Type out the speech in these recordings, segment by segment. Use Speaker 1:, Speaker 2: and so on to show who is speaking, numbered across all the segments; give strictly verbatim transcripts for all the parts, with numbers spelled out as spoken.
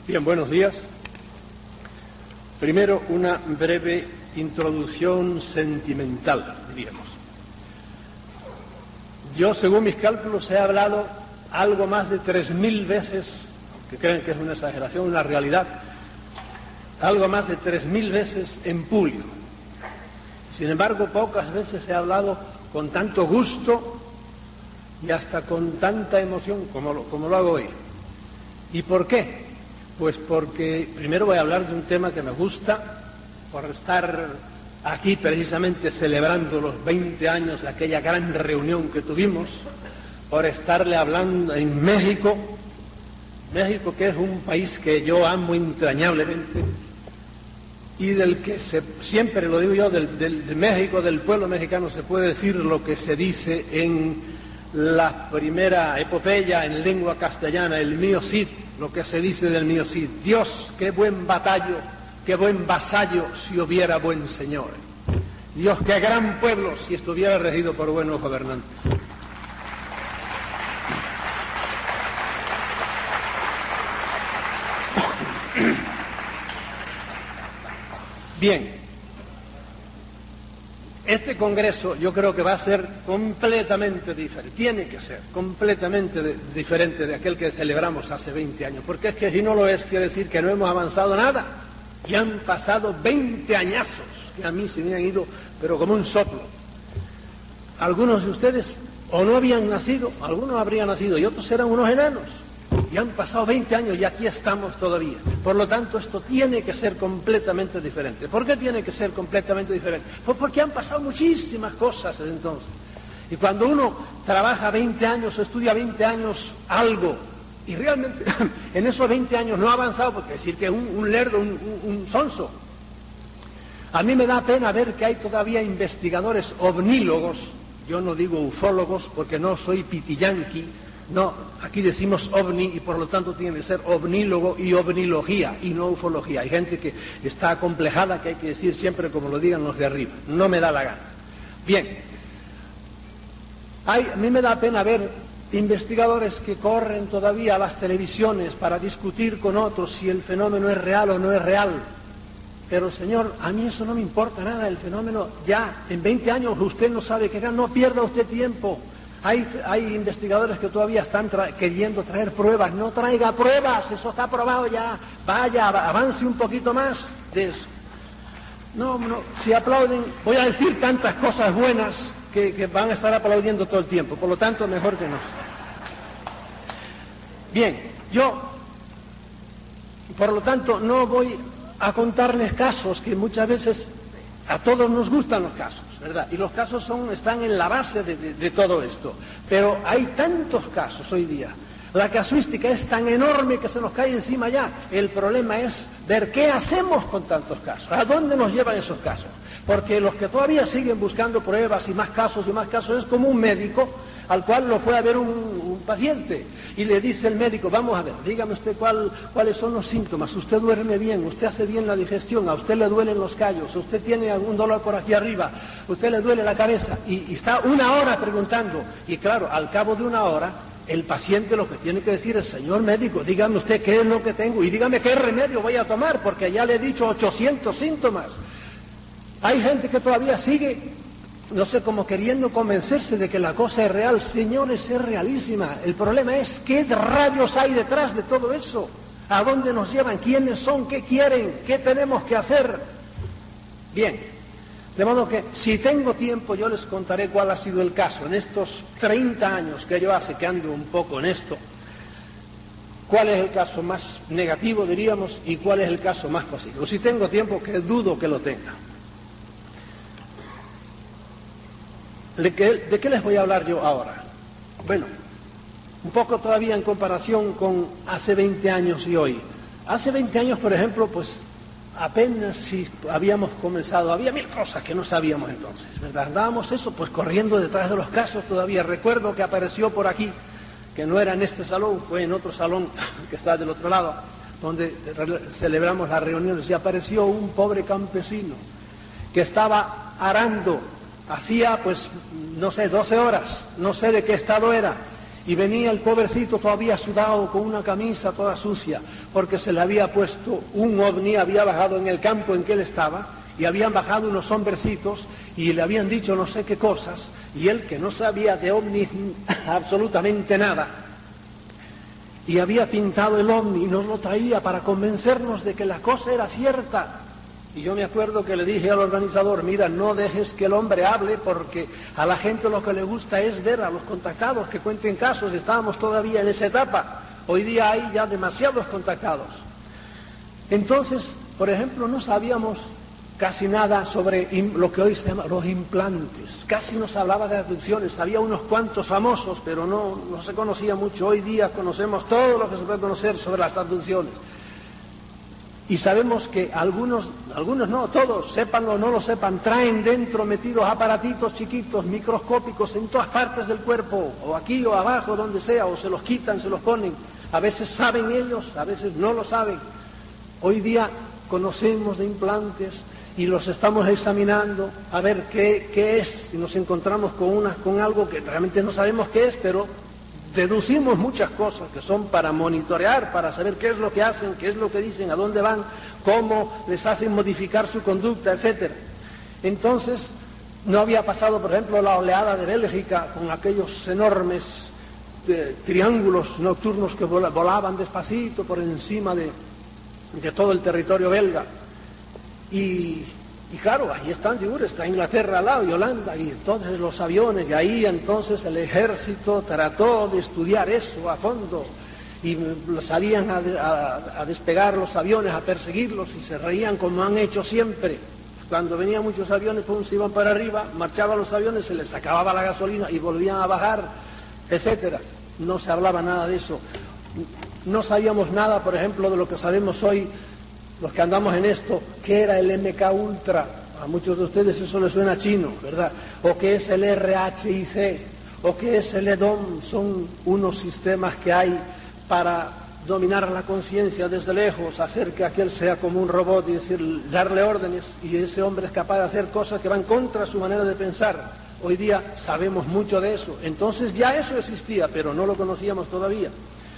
Speaker 1: Bien, buenos días. Primero, una breve introducción sentimental, diríamos. Yo, según mis cálculos, he hablado algo más de tres mil veces, que creen que es una exageración, una realidad, algo más de tres mil veces en público. Sin embargo, pocas veces he hablado con tanto gusto y hasta con tanta emoción como lo, como lo hago hoy. ¿Y por qué? Pues porque primero voy a hablar de un tema que me gusta, por estar aquí precisamente celebrando los veinte años de aquella gran reunión que tuvimos, por estarle hablando en México, México que es un país que yo amo entrañablemente y del que se, siempre lo digo yo, del, del, de México, del pueblo mexicano, se puede decir lo que se dice en la primera epopeya en lengua castellana, el mío Cid, lo que se dice del mío Cid: Dios, qué buen batallo, qué buen vasallo si hubiera buen señor. Dios, qué gran pueblo si estuviera regido por buenos gobernantes. Bien, este congreso yo creo que va a ser completamente diferente, tiene que ser completamente de, diferente de aquel que celebramos hace veinte años, porque es que si no lo es, quiere decir que no hemos avanzado nada, y han pasado veinte añazos, que a mí se me han ido, pero como un soplo. Algunos de ustedes o no habían nacido, algunos habrían nacido, y otros eran unos enanos. Y han pasado veinte años y aquí estamos todavía. Por lo tanto, esto tiene que ser completamente diferente. ¿Por qué tiene que ser completamente diferente? Pues porque han pasado muchísimas cosas desde entonces. Y cuando uno trabaja veinte años o estudia veinte años algo, y realmente en esos veinte años no ha avanzado, porque decir que es un, un lerdo, un, un, un sonso. A mí me da pena ver que hay todavía investigadores ovnílogos, yo no digo ufólogos porque no soy pitiyanqui. No, aquí decimos ovni y por lo tanto tiene que ser ovnílogo y ovnilogía y no ufología. Hay gente que está acomplejada, que hay que decir siempre como lo digan los de arriba. No me da la gana. Bien, hay, a mí me da pena ver investigadores que corren todavía a las televisiones para discutir con otros si el fenómeno es real o no es real. Pero señor, a mí eso no me importa nada, el fenómeno ya, en veinte años usted no sabe qué era, no pierda usted tiempo. Hay, hay investigadores que todavía están tra queriendo traer pruebas. No traiga pruebas, eso está probado ya. Vaya, avance un poquito más de eso. No, no, si aplauden, voy a decir tantas cosas buenas que, que van a estar aplaudiendo todo el tiempo. Por lo tanto, mejor que no. Bien, yo, por lo tanto, no voy a contarles casos que muchas veces a todos nos gustan los casos, ¿verdad? Y los casos son, están en la base de, de, de todo esto. Pero hay tantos casos hoy día. La casuística es tan enorme que se nos cae encima ya. El problema es ver qué hacemos con tantos casos. ¿A dónde nos llevan esos casos? Porque los que todavía siguen buscando pruebas y más casos y más casos es como un médico al cual lo fue a ver un, un paciente y le dice el médico: vamos a ver, dígame usted cuál, cuáles son los síntomas. Usted duerme bien, usted hace bien la digestión, a usted le duelen los callos, usted tiene algún dolor por aquí arriba, usted le duele la cabeza, y, y está una hora preguntando. Y claro, al cabo de una hora el paciente lo que tiene que decir es: señor médico, dígame usted qué es lo que tengo y dígame qué remedio voy a tomar, porque ya le he dicho ochocientos síntomas. Hay gente que todavía sigue, no sé, como queriendo convencerse de que la cosa es real. Señores, es realísima. El problema es qué rayos hay detrás de todo eso. ¿A dónde nos llevan? ¿Quiénes son? ¿Qué quieren? ¿Qué tenemos que hacer? Bien, de modo que si tengo tiempo yo les contaré cuál ha sido el caso en estos treinta años que yo hace que ando un poco en esto. ¿Cuál es el caso más negativo, diríamos, y cuál es el caso más positivo? Si tengo tiempo, que dudo que lo tenga. ¿De qué les voy a hablar yo ahora? Bueno, un poco todavía en comparación con hace veinte años y hoy. Hace veinte años, por ejemplo, pues apenas si habíamos comenzado, había mil cosas que no sabíamos entonces, ¿verdad? Andábamos eso, pues corriendo detrás de los casos todavía. Recuerdo que apareció por aquí, que no era en este salón, fue en otro salón que está del otro lado, donde celebramos las reuniones, y apareció un pobre campesino que estaba arando. Hacía, pues, no sé, doce horas, no sé de qué estado era, y venía el pobrecito todavía sudado con una camisa toda sucia, porque se le había puesto un ovni, había bajado en el campo en que él estaba, y habían bajado unos hombrecitos y le habían dicho no sé qué cosas, y él, que no sabía de ovnis absolutamente nada, y había pintado el ovni y nos lo traía para convencernos de que la cosa era cierta. Y yo me acuerdo que le dije al organizador, mira, no dejes que el hombre hable, porque a la gente lo que le gusta es ver a los contactados que cuenten casos. Estábamos todavía en esa etapa, hoy día hay ya demasiados contactados. Entonces, por ejemplo, no sabíamos casi nada sobre lo que hoy se llama los implantes, casi no se hablaba de abducciones, había unos cuantos famosos, pero no, no se conocía mucho. Hoy día conocemos todo lo que se puede conocer sobre las abducciones. Y sabemos que algunos, algunos no, todos, sépanlo o no lo sepan, traen dentro metidos aparatitos chiquitos, microscópicos en todas partes del cuerpo, o aquí o abajo, donde sea, o se los quitan, se los ponen. A veces saben ellos, a veces no lo saben. Hoy día conocemos de implantes y los estamos examinando a ver qué, qué es, y nos encontramos con, una, con algo que realmente no sabemos qué es, pero deducimos muchas cosas que son para monitorear, para saber qué es lo que hacen, qué es lo que dicen, a dónde van, cómo les hacen modificar su conducta, etcétera. Entonces, no había pasado, por ejemplo, la oleada de Bélgica con aquellos enormes eh, triángulos nocturnos que volaban despacito por encima de, de todo el territorio belga. Y, y claro, ahí están, está Inglaterra al lado y Holanda, y entonces los aviones, y ahí entonces el ejército trató de estudiar eso a fondo, y salían a, a, a despegar los aviones, a perseguirlos, y se reían como han hecho siempre. Cuando venían muchos aviones, pum, se iban para arriba, marchaban los aviones, se les acababa la gasolina y volvían a bajar, etcétera. No se hablaba nada de eso. No sabíamos nada, por ejemplo, de lo que sabemos hoy, los que andamos en esto, que era el M K Ultra. A muchos de ustedes eso les suena chino, ¿verdad? O que es el R H I C, o que es el E D O M. Son unos sistemas que hay para dominar la conciencia desde lejos, hacer que aquel sea como un robot y decir, darle órdenes, y ese hombre es capaz de hacer cosas que van contra su manera de pensar. Hoy día sabemos mucho de eso. Entonces ya eso existía, pero no lo conocíamos todavía.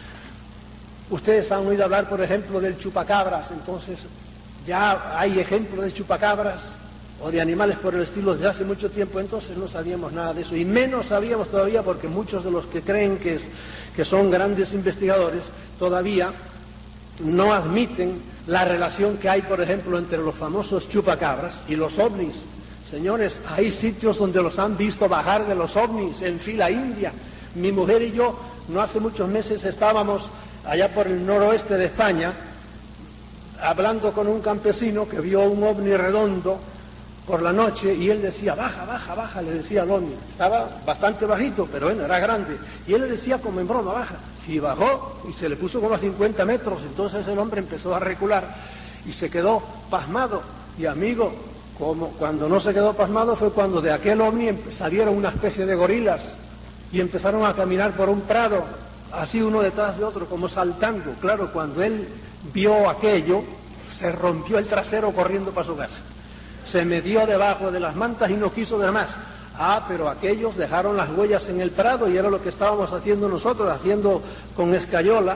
Speaker 1: Ustedes han oído hablar, por ejemplo, del chupacabras. Entonces ya hay ejemplos de chupacabras o de animales por el estilo desde hace mucho tiempo. Entonces no sabíamos nada de eso, y menos sabíamos todavía, porque muchos de los que creen que, que son grandes investigadores todavía no admiten la relación que hay, por ejemplo, entre los famosos chupacabras y los ovnis. Señores, hay sitios donde los han visto bajar de los ovnis en fila india. Mi mujer y yo no hace muchos meses estábamos allá por el noroeste de España, hablando con un campesino que vio un ovni redondo por la noche, y él decía, baja, baja, baja, le decía al ovni. Estaba bastante bajito, pero bueno, era grande. Y él le decía como en broma, baja. Y bajó, y se le puso como a cincuenta metros. Entonces el hombre empezó a recular, y se quedó pasmado. Y amigo, como cuando no se quedó pasmado fue cuando de aquel ovni salieron una especie de gorilas, y empezaron a caminar por un prado, así uno detrás de otro, como saltando. Claro, cuando él vio aquello, se rompió el trasero corriendo para su casa. Se metió debajo de las mantas y no quiso ver más. Ah, pero aquellos dejaron las huellas en el prado, y era lo que estábamos haciendo nosotros, haciendo con escayola,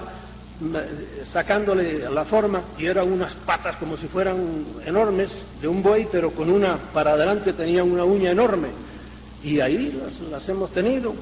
Speaker 1: sacándole la forma, y eran unas patas como si fueran enormes, de un buey, pero con una, para adelante tenían una uña enorme. Y ahí las, las hemos tenido.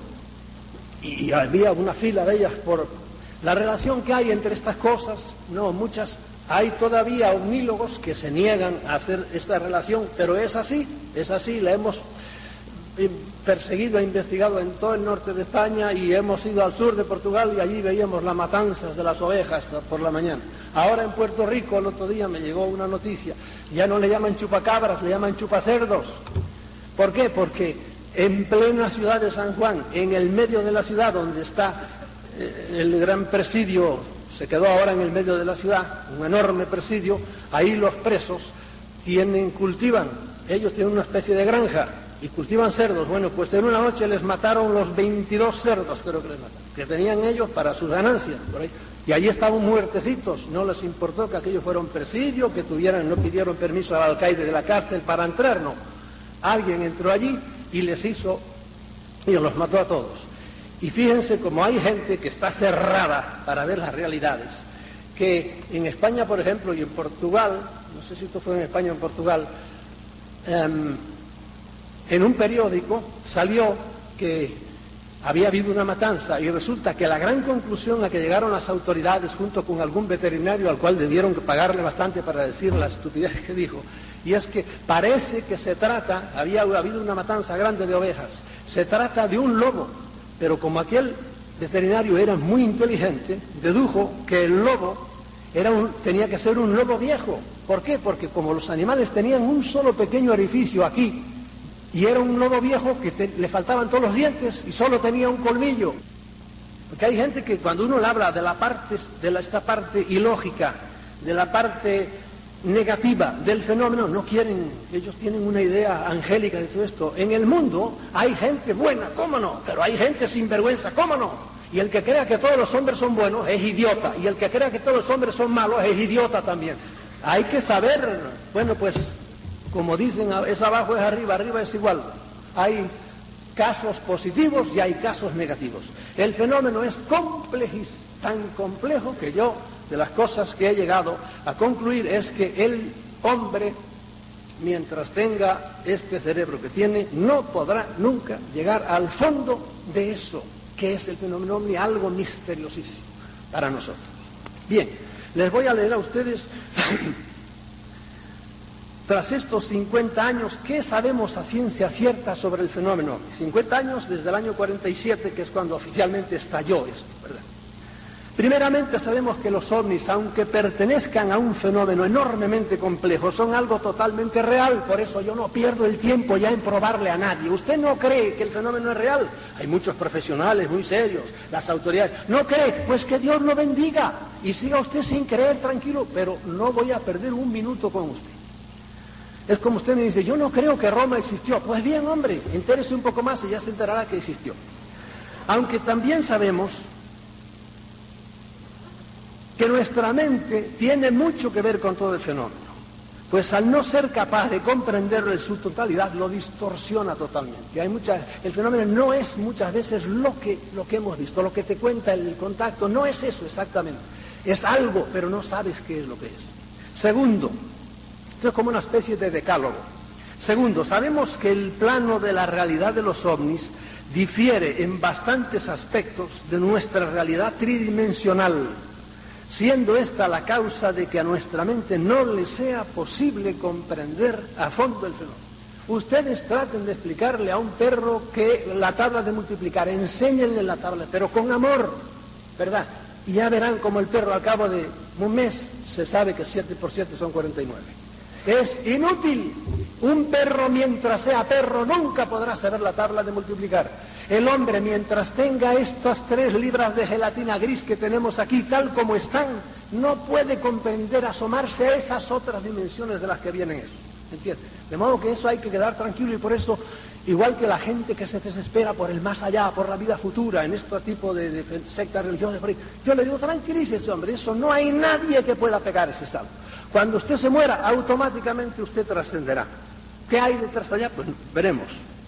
Speaker 1: Y había una fila de ellas por la relación que hay entre estas cosas. No, muchas, hay todavía omnílogos que se niegan a hacer esta relación, pero es así, es así, la hemos perseguido e investigado en todo el norte de España, y hemos ido al sur de Portugal, y allí veíamos las matanzas de las ovejas por la mañana. Ahora en Puerto Rico, el otro día me llegó una noticia, ya no le llaman chupacabras, le llaman chupacerdos. ¿Por qué? Porque en plena ciudad de San Juan, en el medio de la ciudad, donde está eh, el gran presidio, se quedó ahora en el medio de la ciudad, un enorme presidio, ahí los presos tienen, cultivan, ellos tienen una especie de granja y cultivan cerdos. Bueno, pues en una noche les mataron los veintidós cerdos, creo que les mataron, que tenían ellos para sus ganancias, por ahí. Y allí estaban muertecitos, no les importó que aquello fuera un presidio, que tuvieran, no pidieron permiso al alcaide de la cárcel para entrar, no. Alguien entró allí y les hizo, y los mató a todos. Y fíjense cómo hay gente que está cerrada para ver las realidades, que en España, por ejemplo, y en Portugal, no sé si esto fue en España o en Portugal, um, en un periódico salió que había habido una matanza y resulta que la gran conclusión a que llegaron las autoridades junto con algún veterinario al cual debieron pagarle bastante para decir la estupidez que dijo, y es que parece que se trata, había habido una matanza grande de ovejas, se trata de un lobo, pero como aquel veterinario era muy inteligente, dedujo que el lobo era un, tenía que ser un lobo viejo. ¿Por qué? Porque como los animales tenían un solo pequeño orificio aquí, y era un lobo viejo que te, le faltaban todos los dientes y solo tenía un colmillo. Porque hay gente que cuando uno le habla de la parte, de la, esta parte ilógica, de la parte negativa del fenómeno, no quieren, ellos tienen una idea angélica de todo esto. En el mundo hay gente buena, ¿cómo no? Pero hay gente sinvergüenza, ¿cómo no? Y el que crea que todos los hombres son buenos es idiota, y el que crea que todos los hombres son malos es idiota también. Hay que saber, bueno, pues como dicen, es abajo es arriba, arriba es igual. Hay casos positivos y hay casos negativos. El fenómeno es complejísimo, tan complejo que yo, de las cosas que he llegado a concluir, es que el hombre, mientras tenga este cerebro que tiene, no podrá nunca llegar al fondo de eso, que es el fenómeno ovni, algo misteriosísimo para nosotros. Bien, les voy a leer a ustedes... Tras estos cincuenta años, ¿qué sabemos a ciencia cierta sobre el fenómeno ovni? cincuenta años desde el año cuarenta y siete, que es cuando oficialmente estalló esto, ¿verdad? Primeramente sabemos que los ovnis, aunque pertenezcan a un fenómeno enormemente complejo, son algo totalmente real, por eso yo no pierdo el tiempo ya en probarle a nadie. ¿Usted no cree que el fenómeno es real? Hay muchos profesionales muy serios, las autoridades. ¿No cree? Pues que Dios lo bendiga y siga usted sin creer, tranquilo, pero no voy a perder un minuto con usted. Es como usted me dice, yo no creo que Roma existió. Pues bien, hombre, entérese un poco más y ya se enterará que existió. Aunque también sabemos que nuestra mente tiene mucho que ver con todo el fenómeno, pues al no ser capaz de comprenderlo en su totalidad, lo distorsiona totalmente. Hay muchas, el fenómeno no es muchas veces lo que, lo que hemos visto, lo que te cuenta el contacto, no es eso exactamente. Es algo, pero no sabes qué es lo que es. Segundo, esto es como una especie de decálogo. Segundo, sabemos que el plano de la realidad de los ovnis difiere en bastantes aspectos de nuestra realidad tridimensional, siendo esta la causa de que a nuestra mente no le sea posible comprender a fondo el fenómeno. Ustedes traten de explicarle a un perro que la tabla de multiplicar, enséñenle la tabla, pero con amor, ¿verdad? Y ya verán como el perro al cabo de un mes se sabe que siete por siete son cuarenta y nueve. Es inútil. Un perro, mientras sea perro, nunca podrá saber la tabla de multiplicar. El hombre, mientras tenga estas tres libras de gelatina gris que tenemos aquí, tal como están, no puede comprender, asomarse a esas otras dimensiones de las que vienen eso. ¿Entiendes? De modo que eso hay que quedar tranquilo, y por eso, igual que la gente que se desespera por el más allá, por la vida futura, en este tipo de, de sectas religiosas, yo le digo, tranquilícese, hombre, eso no hay nadie que pueda pegar ese salto. Cuando usted se muera, automáticamente usted trascenderá. ¿Qué hay detrás de allá? Pues veremos.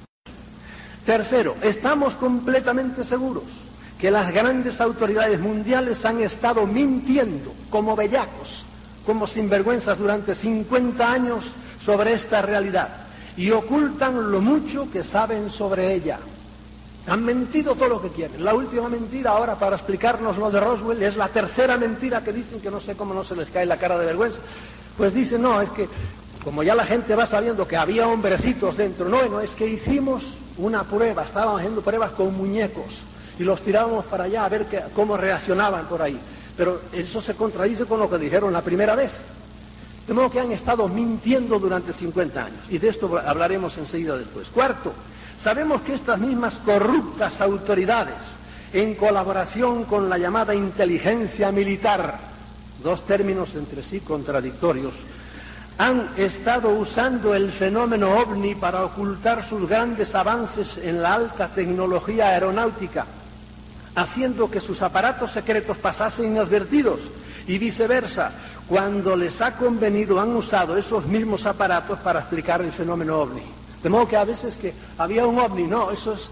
Speaker 1: Tercero, estamos completamente seguros que las grandes autoridades mundiales han estado mintiendo como bellacos, como sinvergüenzas durante cincuenta años sobre esta realidad, y ocultan lo mucho que saben sobre ella. Han mentido todo lo que quieren. La última mentira ahora, para explicarnos lo de Roswell, es la tercera mentira que dicen, que no sé cómo no se les cae la cara de vergüenza. Pues dicen, no, es que como ya la gente va sabiendo que había hombrecitos dentro, no, no, es que hicimos una prueba, estábamos haciendo pruebas con muñecos y los tirábamos para allá a ver que, cómo reaccionaban por ahí. Pero eso se contradice con lo que dijeron la primera vez. De modo que han estado mintiendo durante cincuenta años, y de esto hablaremos enseguida después. Cuarto, sabemos que estas mismas corruptas autoridades, en colaboración con la llamada inteligencia militar, dos términos entre sí contradictorios, han estado usando el fenómeno ovni para ocultar sus grandes avances en la alta tecnología aeronáutica, haciendo que sus aparatos secretos pasasen inadvertidos, y viceversa. Cuando les ha convenido, han usado esos mismos aparatos para explicar el fenómeno ovni. De modo que a veces que había un ovni, no, eso es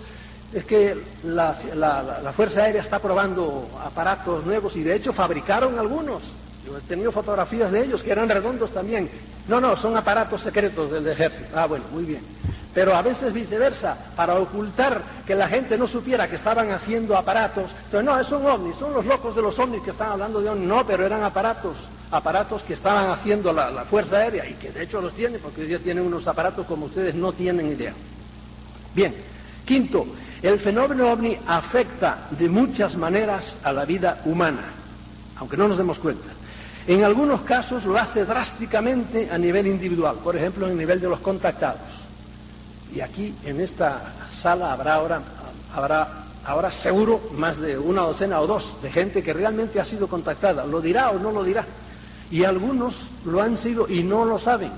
Speaker 1: es que la, la, la Fuerza Aérea está probando aparatos nuevos y de hecho fabricaron algunos. Yo he tenido fotografías de ellos que eran redondos también. No, no, son aparatos secretos del ejército. Ah, bueno, muy bien. Pero a veces viceversa, para ocultar que la gente no supiera que estaban haciendo aparatos. Entonces, no, son ovnis, son los locos de los ovnis que están hablando de ovnis. No, pero eran aparatos, aparatos que estaban haciendo la, la Fuerza Aérea y que de hecho los tiene, porque hoy día tienen unos aparatos como ustedes no tienen idea. Bien, quinto, el fenómeno ovni afecta de muchas maneras a la vida humana, aunque no nos demos cuenta. En algunos casos lo hace drásticamente a nivel individual, por ejemplo, en el nivel de los contactados. Y aquí, en esta sala, habrá ahora, habrá ahora seguro más de una docena o dos de gente que realmente ha sido contactada. ¿Lo dirá o no lo dirá? Y algunos lo han sido y no lo saben.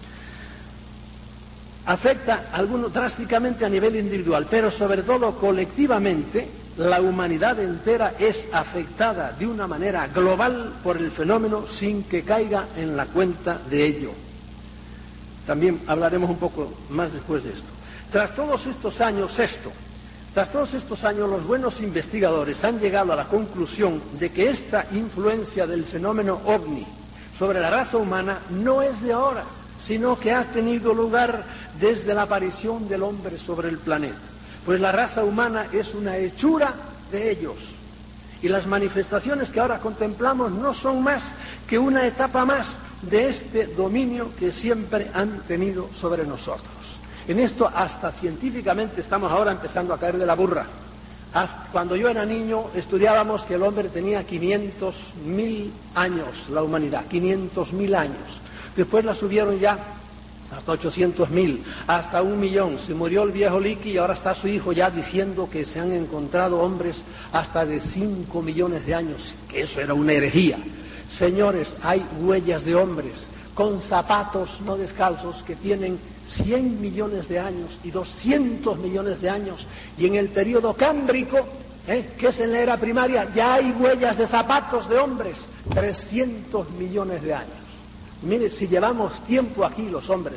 Speaker 1: Afecta a algunos drásticamente a nivel individual, pero sobre todo colectivamente, la humanidad entera es afectada de una manera global por el fenómeno sin que caiga en la cuenta de ello. También hablaremos un poco más después de esto. Tras todos estos años, sexto, tras todos estos años los buenos investigadores han llegado a la conclusión de que esta influencia del fenómeno ovni sobre la raza humana no es de ahora, sino que ha tenido lugar desde la aparición del hombre sobre el planeta. Pues la raza humana es una hechura de ellos. Y las manifestaciones que ahora contemplamos no son más que una etapa más de este dominio que siempre han tenido sobre nosotros. En esto hasta científicamente estamos ahora empezando a caer de la burra. Hasta cuando yo era niño estudiábamos que el hombre tenía quinientos mil años, la humanidad, quinientos mil años. Después la subieron ya hasta ochocientos mil, hasta un millón. Se murió el viejo Licky y ahora está su hijo ya diciendo que se han encontrado hombres hasta de cinco millones de años, que eso era una herejía. Señores, hay huellas de hombres con zapatos no descalzos que tienen cien millones de años y doscientos millones de años, y en el periodo cámbrico, ¿eh? que es en la era primaria, ya hay huellas de zapatos de hombres, trescientos millones de años. Mire, si llevamos tiempo aquí los hombres,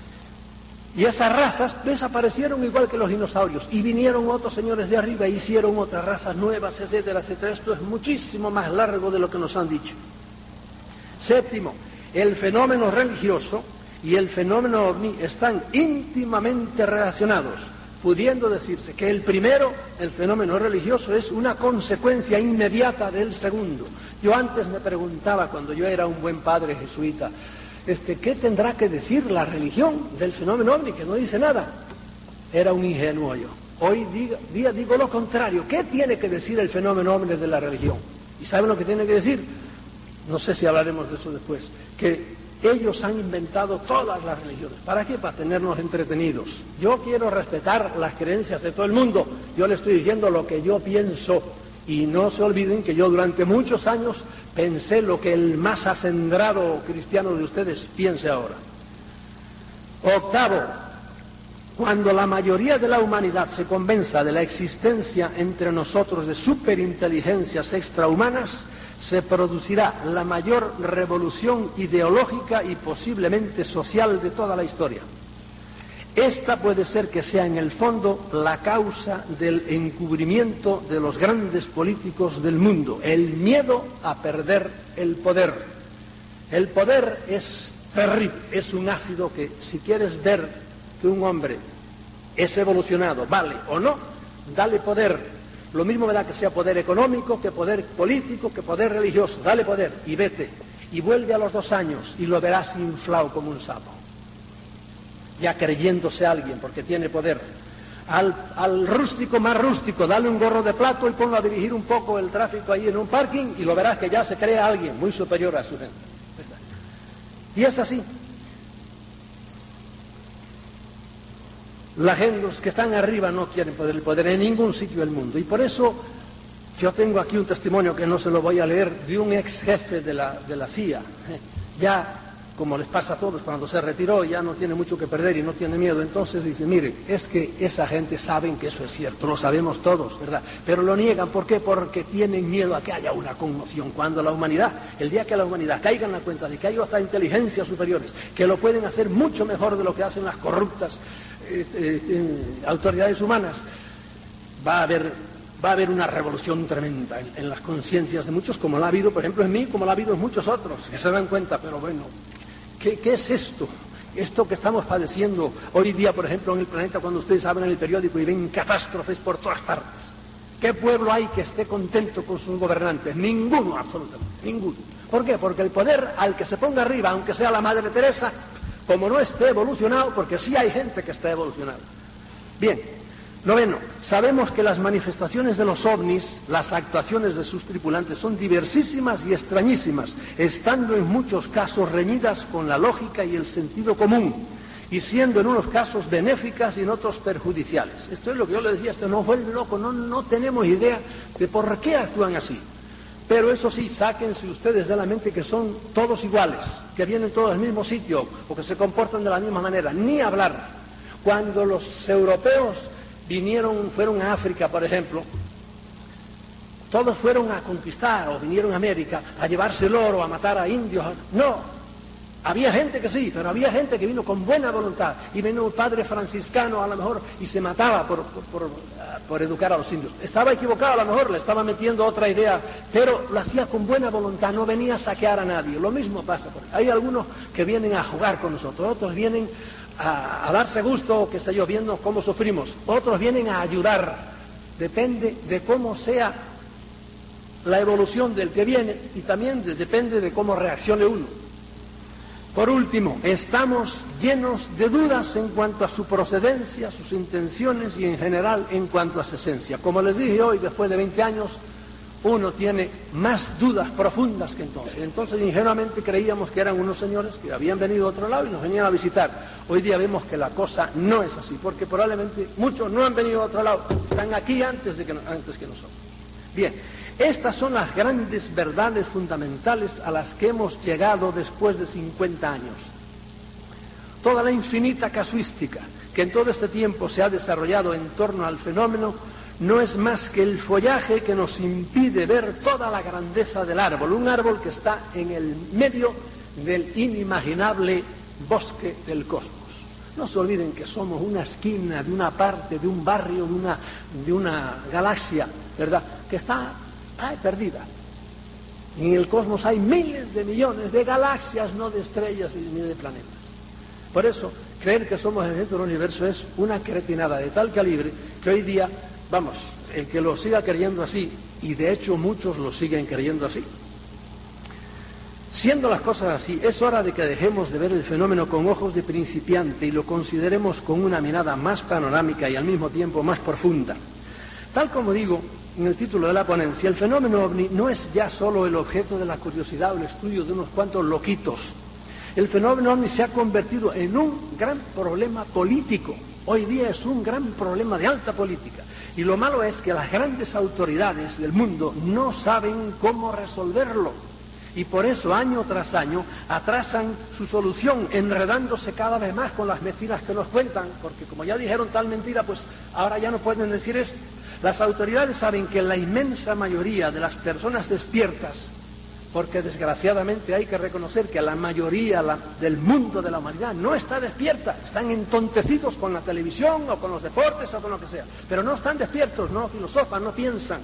Speaker 1: y esas razas desaparecieron igual que los dinosaurios, y vinieron otros señores de arriba e hicieron otras razas nuevas, etcétera, etcétera. Esto es muchísimo más largo de lo que nos han dicho. Séptimo, el fenómeno religioso y el fenómeno ovni están íntimamente relacionados, pudiendo decirse que el primero, el fenómeno religioso, es una consecuencia inmediata del segundo. Yo antes me preguntaba, cuando yo era un buen padre jesuita, este, ¿qué tendrá que decir la religión del fenómeno ovni? Que no dice nada. Era un ingenuo yo. Hoy diga, día digo lo contrario. ¿Qué tiene que decir el fenómeno ovni de la religión? ¿Y saben lo que tiene que decir? No sé si hablaremos de eso después. Que ellos han inventado todas las religiones. ¿Para qué? Para tenernos entretenidos. Yo quiero respetar las creencias de todo el mundo. Yo le estoy diciendo lo que yo pienso. Y no se olviden que yo durante muchos años pensé lo que el más acendrado cristiano de ustedes piense ahora. Octavo, cuando la mayoría de la humanidad se convenza de la existencia entre nosotros de superinteligencias extrahumanas, se producirá la mayor revolución ideológica y posiblemente social de toda la historia. Esta puede ser que sea en el fondo la causa del encubrimiento de los grandes políticos del mundo, el miedo a perder el poder. El poder es terrible, es un ácido que si quieres ver que un hombre es evolucionado, vale o no, dale poder. Lo mismo me da que sea poder económico, que poder político, que poder religioso. Dale poder y vete. Y vuelve a los dos años y lo verás inflado como un sapo. Ya creyéndose alguien porque tiene poder. Al, al rústico más rústico, dale un gorro de plato y ponlo a dirigir un poco el tráfico ahí en un parking y lo verás que ya se cree alguien muy superior a su gente. ¿Verdad? Y es así. La gente, los que están arriba no quieren poder el poder en ningún sitio del mundo. Y por eso yo tengo aquí un testimonio que no se lo voy a leer, de un ex jefe de la, de la C I A. Ya, como les pasa a todos, cuando se retiró ya no tiene mucho que perder y no tiene miedo. Entonces dice, mire, es que esa gente saben que eso es cierto, lo sabemos todos, ¿verdad? Pero lo niegan, ¿por qué? Porque tienen miedo a que haya una conmoción. Cuando la humanidad, el día que la humanidad caiga en la cuenta de que hay otras inteligencias superiores que lo pueden hacer mucho mejor de lo que hacen las corruptas Eh, eh, eh, autoridades humanas, va a haber, va a haber una revolución tremenda en, en las conciencias de muchos, como la ha habido, por ejemplo, en mí, como la ha habido en muchos otros, que se dan cuenta, pero bueno, ¿qué, qué es esto? Esto que estamos padeciendo hoy día, por ejemplo, en el planeta, cuando ustedes abren el periódico y ven catástrofes por todas partes. ¿Qué pueblo hay que esté contento con sus gobernantes? Ninguno, absolutamente, ninguno. ¿Por qué? Porque el poder al que se ponga arriba, aunque sea la Madre Teresa, como no esté evolucionado, porque sí hay gente que está evolucionada. Bien, noveno, sabemos que las manifestaciones de los ovnis, las actuaciones de sus tripulantes son diversísimas y extrañísimas, estando en muchos casos reñidas con la lógica y el sentido común, y siendo en unos casos benéficas y en otros perjudiciales. Esto es lo que yo le decía, esto nos vuelve loco, no, no tenemos idea de por qué actúan así. Pero eso sí, sáquense ustedes de la mente que son todos iguales, que vienen todos al mismo sitio o que se comportan de la misma manera, ni hablar. Cuando los europeos vinieron, fueron a África, por ejemplo, todos fueron a conquistar o vinieron a América a llevarse el oro, a matar a indios. No. Había gente que sí, pero había gente que vino con buena voluntad, y vino un padre franciscano a lo mejor y se mataba por, por, por, por educar a los indios. Estaba equivocado a lo mejor, le estaba metiendo otra idea, pero lo hacía con buena voluntad, no venía a saquear a nadie. Lo mismo pasa por ahí. Hay algunos que vienen a jugar con nosotros, otros vienen a, a darse gusto, qué sé yo, viendo cómo sufrimos, otros vienen a ayudar. Depende de cómo sea la evolución del que viene y también de, depende de cómo reaccione uno. Por último, estamos llenos de dudas en cuanto a su procedencia, sus intenciones y en general en cuanto a su esencia. Como les dije hoy, después de veinte años, uno tiene más dudas profundas que entonces. Entonces ingenuamente creíamos que eran unos señores que habían venido a otro lado y nos venían a visitar. Hoy día vemos que la cosa no es así, porque probablemente muchos no han venido a otro lado, están aquí antes, de que, antes que nosotros. Bien. Estas son las grandes verdades fundamentales a las que hemos llegado después de cincuenta años. Toda la infinita casuística que en todo este tiempo se ha desarrollado en torno al fenómeno no es más que el follaje que nos impide ver toda la grandeza del árbol, un árbol que está en el medio del inimaginable bosque del cosmos. No se olviden que somos una esquina de una parte, de un barrio, de una, de una galaxia, ¿verdad?, que está Ay, perdida. Y en el cosmos hay miles de millones de galaxias, no de estrellas ni de planetas. Por eso, creer que somos el centro del universo es una cretinada de tal calibre que hoy día, vamos, el que lo siga creyendo así, y de hecho muchos lo siguen creyendo así. Siendo las cosas así, es hora de que dejemos de ver el fenómeno con ojos de principiante y lo consideremos con una mirada más panorámica y al mismo tiempo más profunda. Tal como digo en el título de la ponencia, el fenómeno ovni no es ya solo el objeto de la curiosidad o el estudio de unos cuantos loquitos. El fenómeno ovni se ha convertido en un gran problema político. Hoy día es un gran problema de alta política. Y lo malo es que las grandes autoridades del mundo no saben cómo resolverlo. Y por eso, año tras año, atrasan su solución, enredándose cada vez más con las mentiras que nos cuentan, porque como ya dijeron tal mentira, pues ahora ya no pueden decir esto. Las autoridades saben que la inmensa mayoría de las personas despiertas, porque desgraciadamente hay que reconocer que la mayoría la, del mundo de la humanidad no está despierta, están entontecidos con la televisión o con los deportes o con lo que sea, pero no están despiertos, no filosofan, no piensan.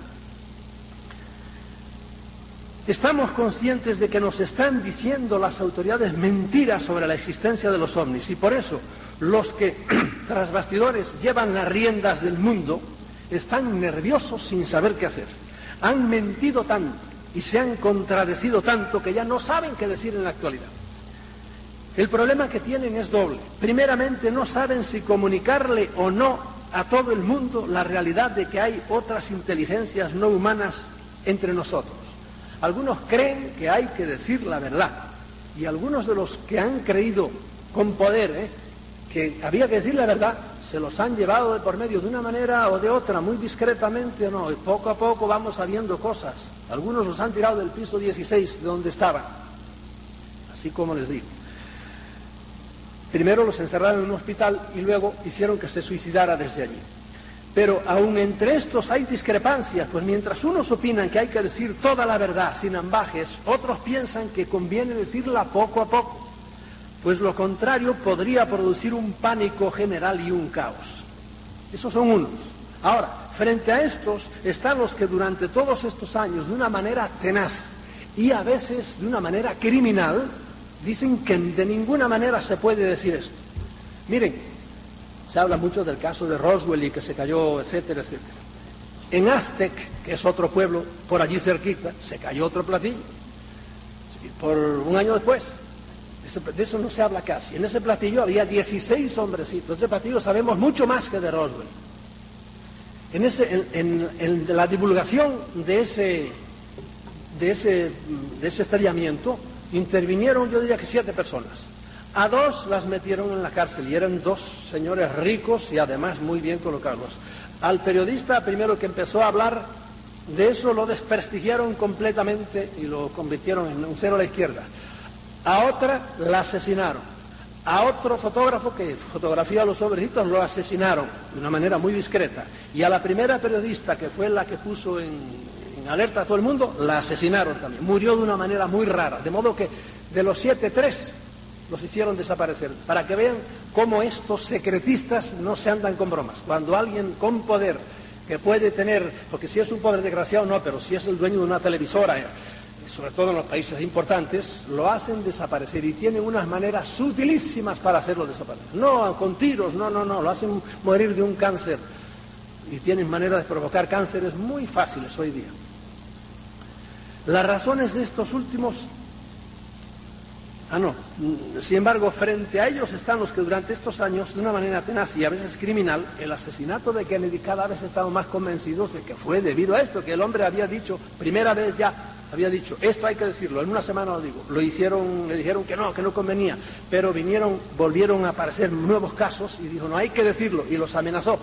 Speaker 1: Estamos conscientes de que nos están diciendo las autoridades mentiras sobre la existencia de los ovnis, y por eso los que tras bastidores llevan las riendas del mundo están nerviosos sin saber qué hacer. Han mentido tanto y se han contradecido tanto que ya no saben qué decir en la actualidad. El problema que tienen es doble. Primeramente, no saben si comunicarle o no a todo el mundo la realidad de que hay otras inteligencias no humanas entre nosotros. Algunos creen que hay que decir la verdad, y algunos de los que han creído con poder ¿eh? que había que decir la verdad, se los han llevado de por medio de una manera o de otra, muy discretamente o no, y poco a poco vamos sabiendo cosas. Algunos los han tirado del piso dieciséis de donde estaban, así como les digo. Primero los encerraron en un hospital y luego hicieron que se suicidara desde allí. Pero aun entre estos hay discrepancias, pues mientras unos opinan que hay que decir toda la verdad sin ambajes, otros piensan que conviene decirla poco a poco, pues lo contrario podría producir un pánico general y un caos. Esos son unos. Ahora, frente a estos están los que durante todos estos años, de una manera tenaz y a veces de una manera criminal, dicen que de ninguna manera se puede decir esto. Miren, se habla mucho del caso de Roswell y que se cayó, etcétera, etcétera. En Aztec, que es otro pueblo por allí cerquita, se cayó otro platillo. Por un año después. De eso no se habla casi. En ese platillo había dieciséis hombrecitos. Ese platillo sabemos mucho más que de Roswell. En, ese, en, en, en la divulgación de ese, de, ese, de ese estrellamiento intervinieron, yo diría que siete personas. A dos las metieron en la cárcel y eran dos señores ricos y además muy bien colocados. Al periodista primero que empezó a hablar de eso lo desprestigiaron completamente y lo convirtieron en un cero a la izquierda. A otra la asesinaron. A otro fotógrafo que fotografía a los hombrecitos lo asesinaron de una manera muy discreta. Y a la primera periodista, que fue la que puso en, en alerta a todo el mundo, la asesinaron también. Murió de una manera muy rara. De modo que de los siete, tres los hicieron desaparecer. Para que vean cómo estos secretistas no se andan con bromas. Cuando alguien con poder, que puede tener, porque si es un poder desgraciado no, pero si es el dueño de una televisora, sobre todo en los países importantes, lo hacen desaparecer y tienen unas maneras sutilísimas para hacerlo desaparecer. No con tiros, no, no, no, lo hacen morir de un cáncer y tienen maneras de provocar cánceres muy fáciles hoy día. Las razones de estos últimos... Ah, no. Sin embargo, frente a ellos están los que durante estos años, de una manera tenaz y a veces criminal, el asesinato de Kennedy, cada vez estamos más convencidos de que fue debido a esto, que el hombre había dicho, primera vez ya, había dicho, esto hay que decirlo, en una semana lo digo. Lo hicieron, le dijeron que no, que no convenía, pero vinieron, volvieron a aparecer nuevos casos y dijo, no hay que decirlo, y los amenazó.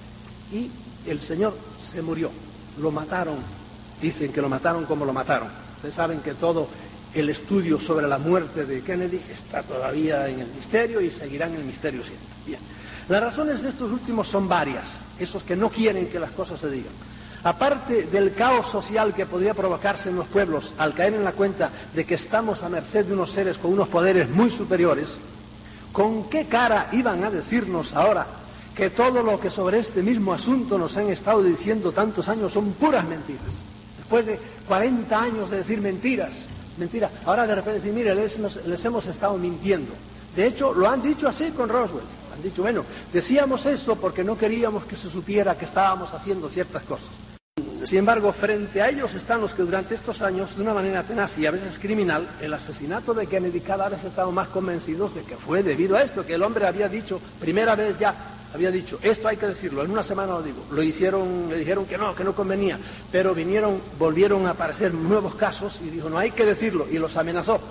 Speaker 1: Y el señor se murió, lo mataron, dicen que lo mataron como lo mataron. Ustedes saben que todo el estudio sobre la muerte de Kennedy está todavía en el misterio y seguirá en el misterio siempre. Bien. Las razones de estos últimos son varias, esos que no quieren que las cosas se digan. Aparte del caos social que podría provocarse en los pueblos al caer en la cuenta de que estamos a merced de unos seres con unos poderes muy superiores, ¿con qué cara iban a decirnos ahora que todo lo que sobre este mismo asunto nos han estado diciendo tantos años son puras mentiras? Después de cuarenta años de decir mentiras, mentira, ahora de repente decir, mire, les, les hemos estado mintiendo. De hecho, lo han dicho así con Roswell. Han dicho, bueno, decíamos esto porque no queríamos que se supiera que estábamos haciendo ciertas cosas. Sin embargo, frente a ellos están los que durante estos años, de una manera tenaz y a veces criminal, el asesinato de Kennedy, cada vez estamos más convencidos de que fue debido a esto, que el hombre había dicho, primera vez ya, había dicho, esto hay que decirlo, en una semana lo digo. Lo hicieron, le dijeron que no, que no convenía, pero vinieron, volvieron a aparecer nuevos casos y dijo, no hay que decirlo, y los amenazó.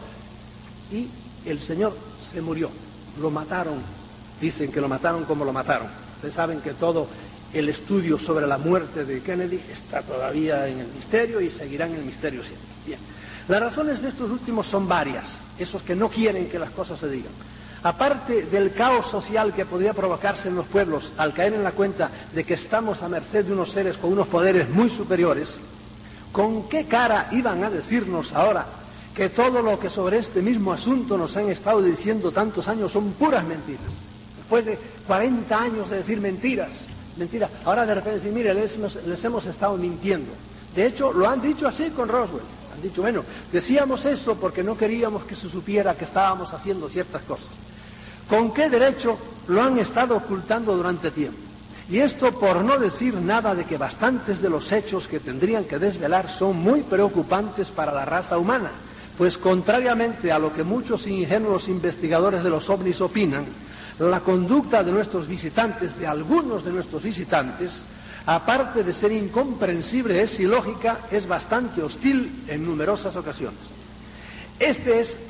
Speaker 1: Y el señor se murió, lo mataron, dicen que lo mataron como lo mataron. Ustedes saben que todo el estudio sobre la muerte de Kennedy está todavía en el misterio y seguirá en el misterio siempre. Bien. Las razones de estos últimos son varias, esos que no quieren que las cosas se digan. Aparte del caos social que podría provocarse en los pueblos al caer en la cuenta de que estamos a merced de unos seres con unos poderes muy superiores, ¿con qué cara iban a decirnos ahora que todo lo que sobre este mismo asunto nos han estado diciendo tantos años son puras mentiras? Después de cuarenta años de decir mentiras, mentira, ahora de repente decir, mire, les, les hemos estado mintiendo. De hecho, lo han dicho así con Roswell. Han dicho, bueno, decíamos esto porque no queríamos que se supiera que estábamos haciendo ciertas cosas. ¿Con qué derecho lo han estado ocultando durante tiempo? Y esto por no decir nada de que bastantes de los hechos que tendrían que desvelar son muy preocupantes para la raza humana, pues contrariamente a lo que muchos ingenuos investigadores de los ovnis opinan, la conducta de nuestros visitantes, de algunos de nuestros visitantes, aparte de ser incomprensible, es ilógica, es bastante hostil en numerosas ocasiones. Este es,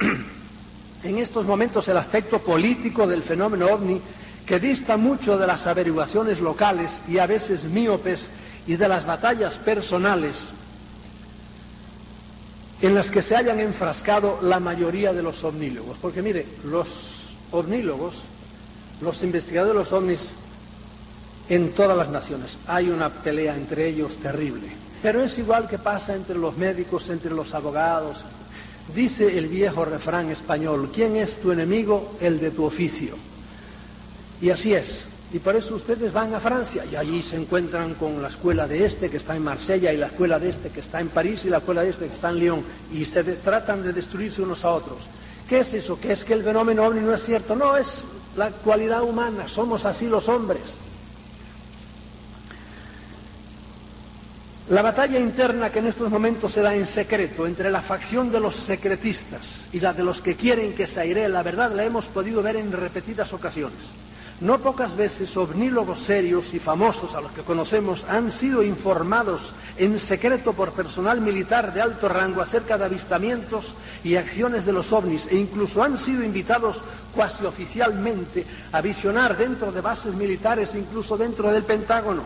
Speaker 1: en estos momentos, el aspecto político del fenómeno ovni, que dista mucho de las averiguaciones locales y a veces míopes y de las batallas personales en las que se hayan enfrascado la mayoría de los ovnílogos. Porque mire, los ovnílogos, los investigadores de los ovnis, en todas las naciones hay una pelea entre ellos terrible, pero es igual que pasa entre los médicos, entre los abogados. Dice el viejo refrán español, ¿quién es tu enemigo? El de tu oficio. Y así es, Y por eso ustedes van a Francia y allí se encuentran con la escuela de este que está en Marsella y la escuela de este que está en París y la escuela de este que está en Lyon y se de, tratan de destruirse unos a otros. ¿Qué es eso? ¿Qué es que el fenómeno ovni no es cierto? No, es la cualidad humana, somos así los hombres. La batalla interna que en estos momentos se da en secreto entre la facción de los secretistas y la de los que quieren que se airee la verdad la hemos podido ver en repetidas ocasiones. No pocas veces ovnílogos serios y famosos a los que conocemos han sido informados en secreto por personal militar de alto rango acerca de avistamientos y acciones de los ovnis e incluso han sido invitados cuasi oficialmente a visionar dentro de bases militares, incluso dentro del Pentágono.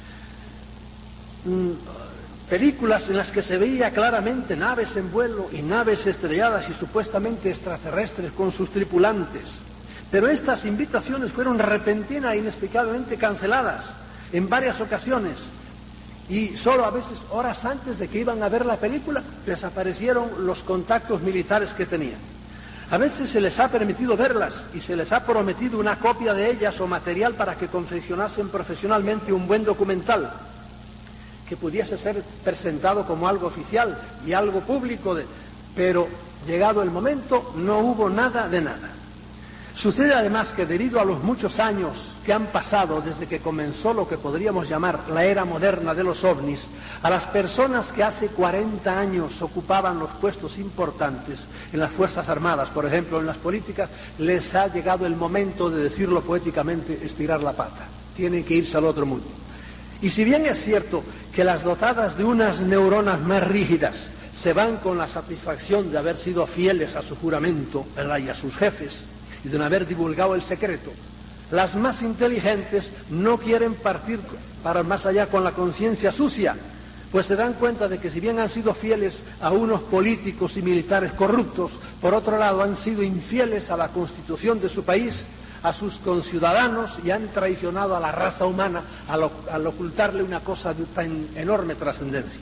Speaker 1: Mm, películas en las que se veía claramente naves en vuelo y naves estrelladas y supuestamente extraterrestres con sus tripulantes. Pero estas invitaciones fueron repentinas e inexplicablemente canceladas en varias ocasiones y solo a veces horas antes de que iban a ver la película desaparecieron los contactos militares que tenían. A veces se les ha permitido verlas y se les ha prometido una copia de ellas o material para que confeccionasen profesionalmente un buen documental que pudiese ser presentado como algo oficial y algo público, de... pero llegado el momento no hubo nada de nada. Sucede además que debido a los muchos años que han pasado desde que comenzó lo que podríamos llamar la era moderna de los ovnis, a las personas que hace cuarenta años ocupaban los puestos importantes en las Fuerzas Armadas, por ejemplo, en las políticas, les ha llegado el momento de decirlo poéticamente, estirar la pata. Tienen que irse al otro mundo. Y si bien es cierto que las dotadas de unas neuronas más rígidas se van con la satisfacción de haber sido fieles a su juramento, ¿verdad?, y a sus jefes, y de no haber divulgado el secreto, las más inteligentes no quieren partir para más allá con la conciencia sucia, pues se dan cuenta de que si bien han sido fieles a unos políticos y militares corruptos, por otro lado han sido infieles a la Constitución de su país, a sus conciudadanos y han traicionado a la raza humana al, al ocultarle una cosa de tan enorme trascendencia.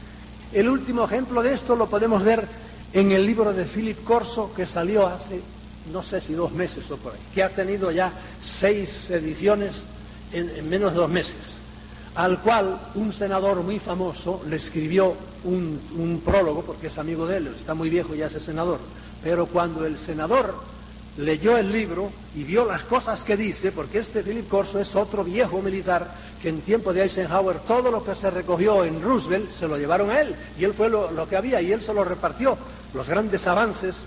Speaker 1: El último ejemplo de esto lo podemos ver en el libro de Philip Corso, que salió hace no sé si dos meses o por ahí, que ha tenido ya seis ediciones en, en menos de dos meses, al cual un senador muy famoso le escribió un, un prólogo, porque es amigo de él, está muy viejo ya ese senador, pero cuando el senador leyó el libro y vio las cosas que dice, porque este Philip Corso es otro viejo militar que en tiempo de Eisenhower todo lo que se recogió en Roosevelt se lo llevaron a él, y él fue lo, lo que había y él se lo repartió, los grandes avances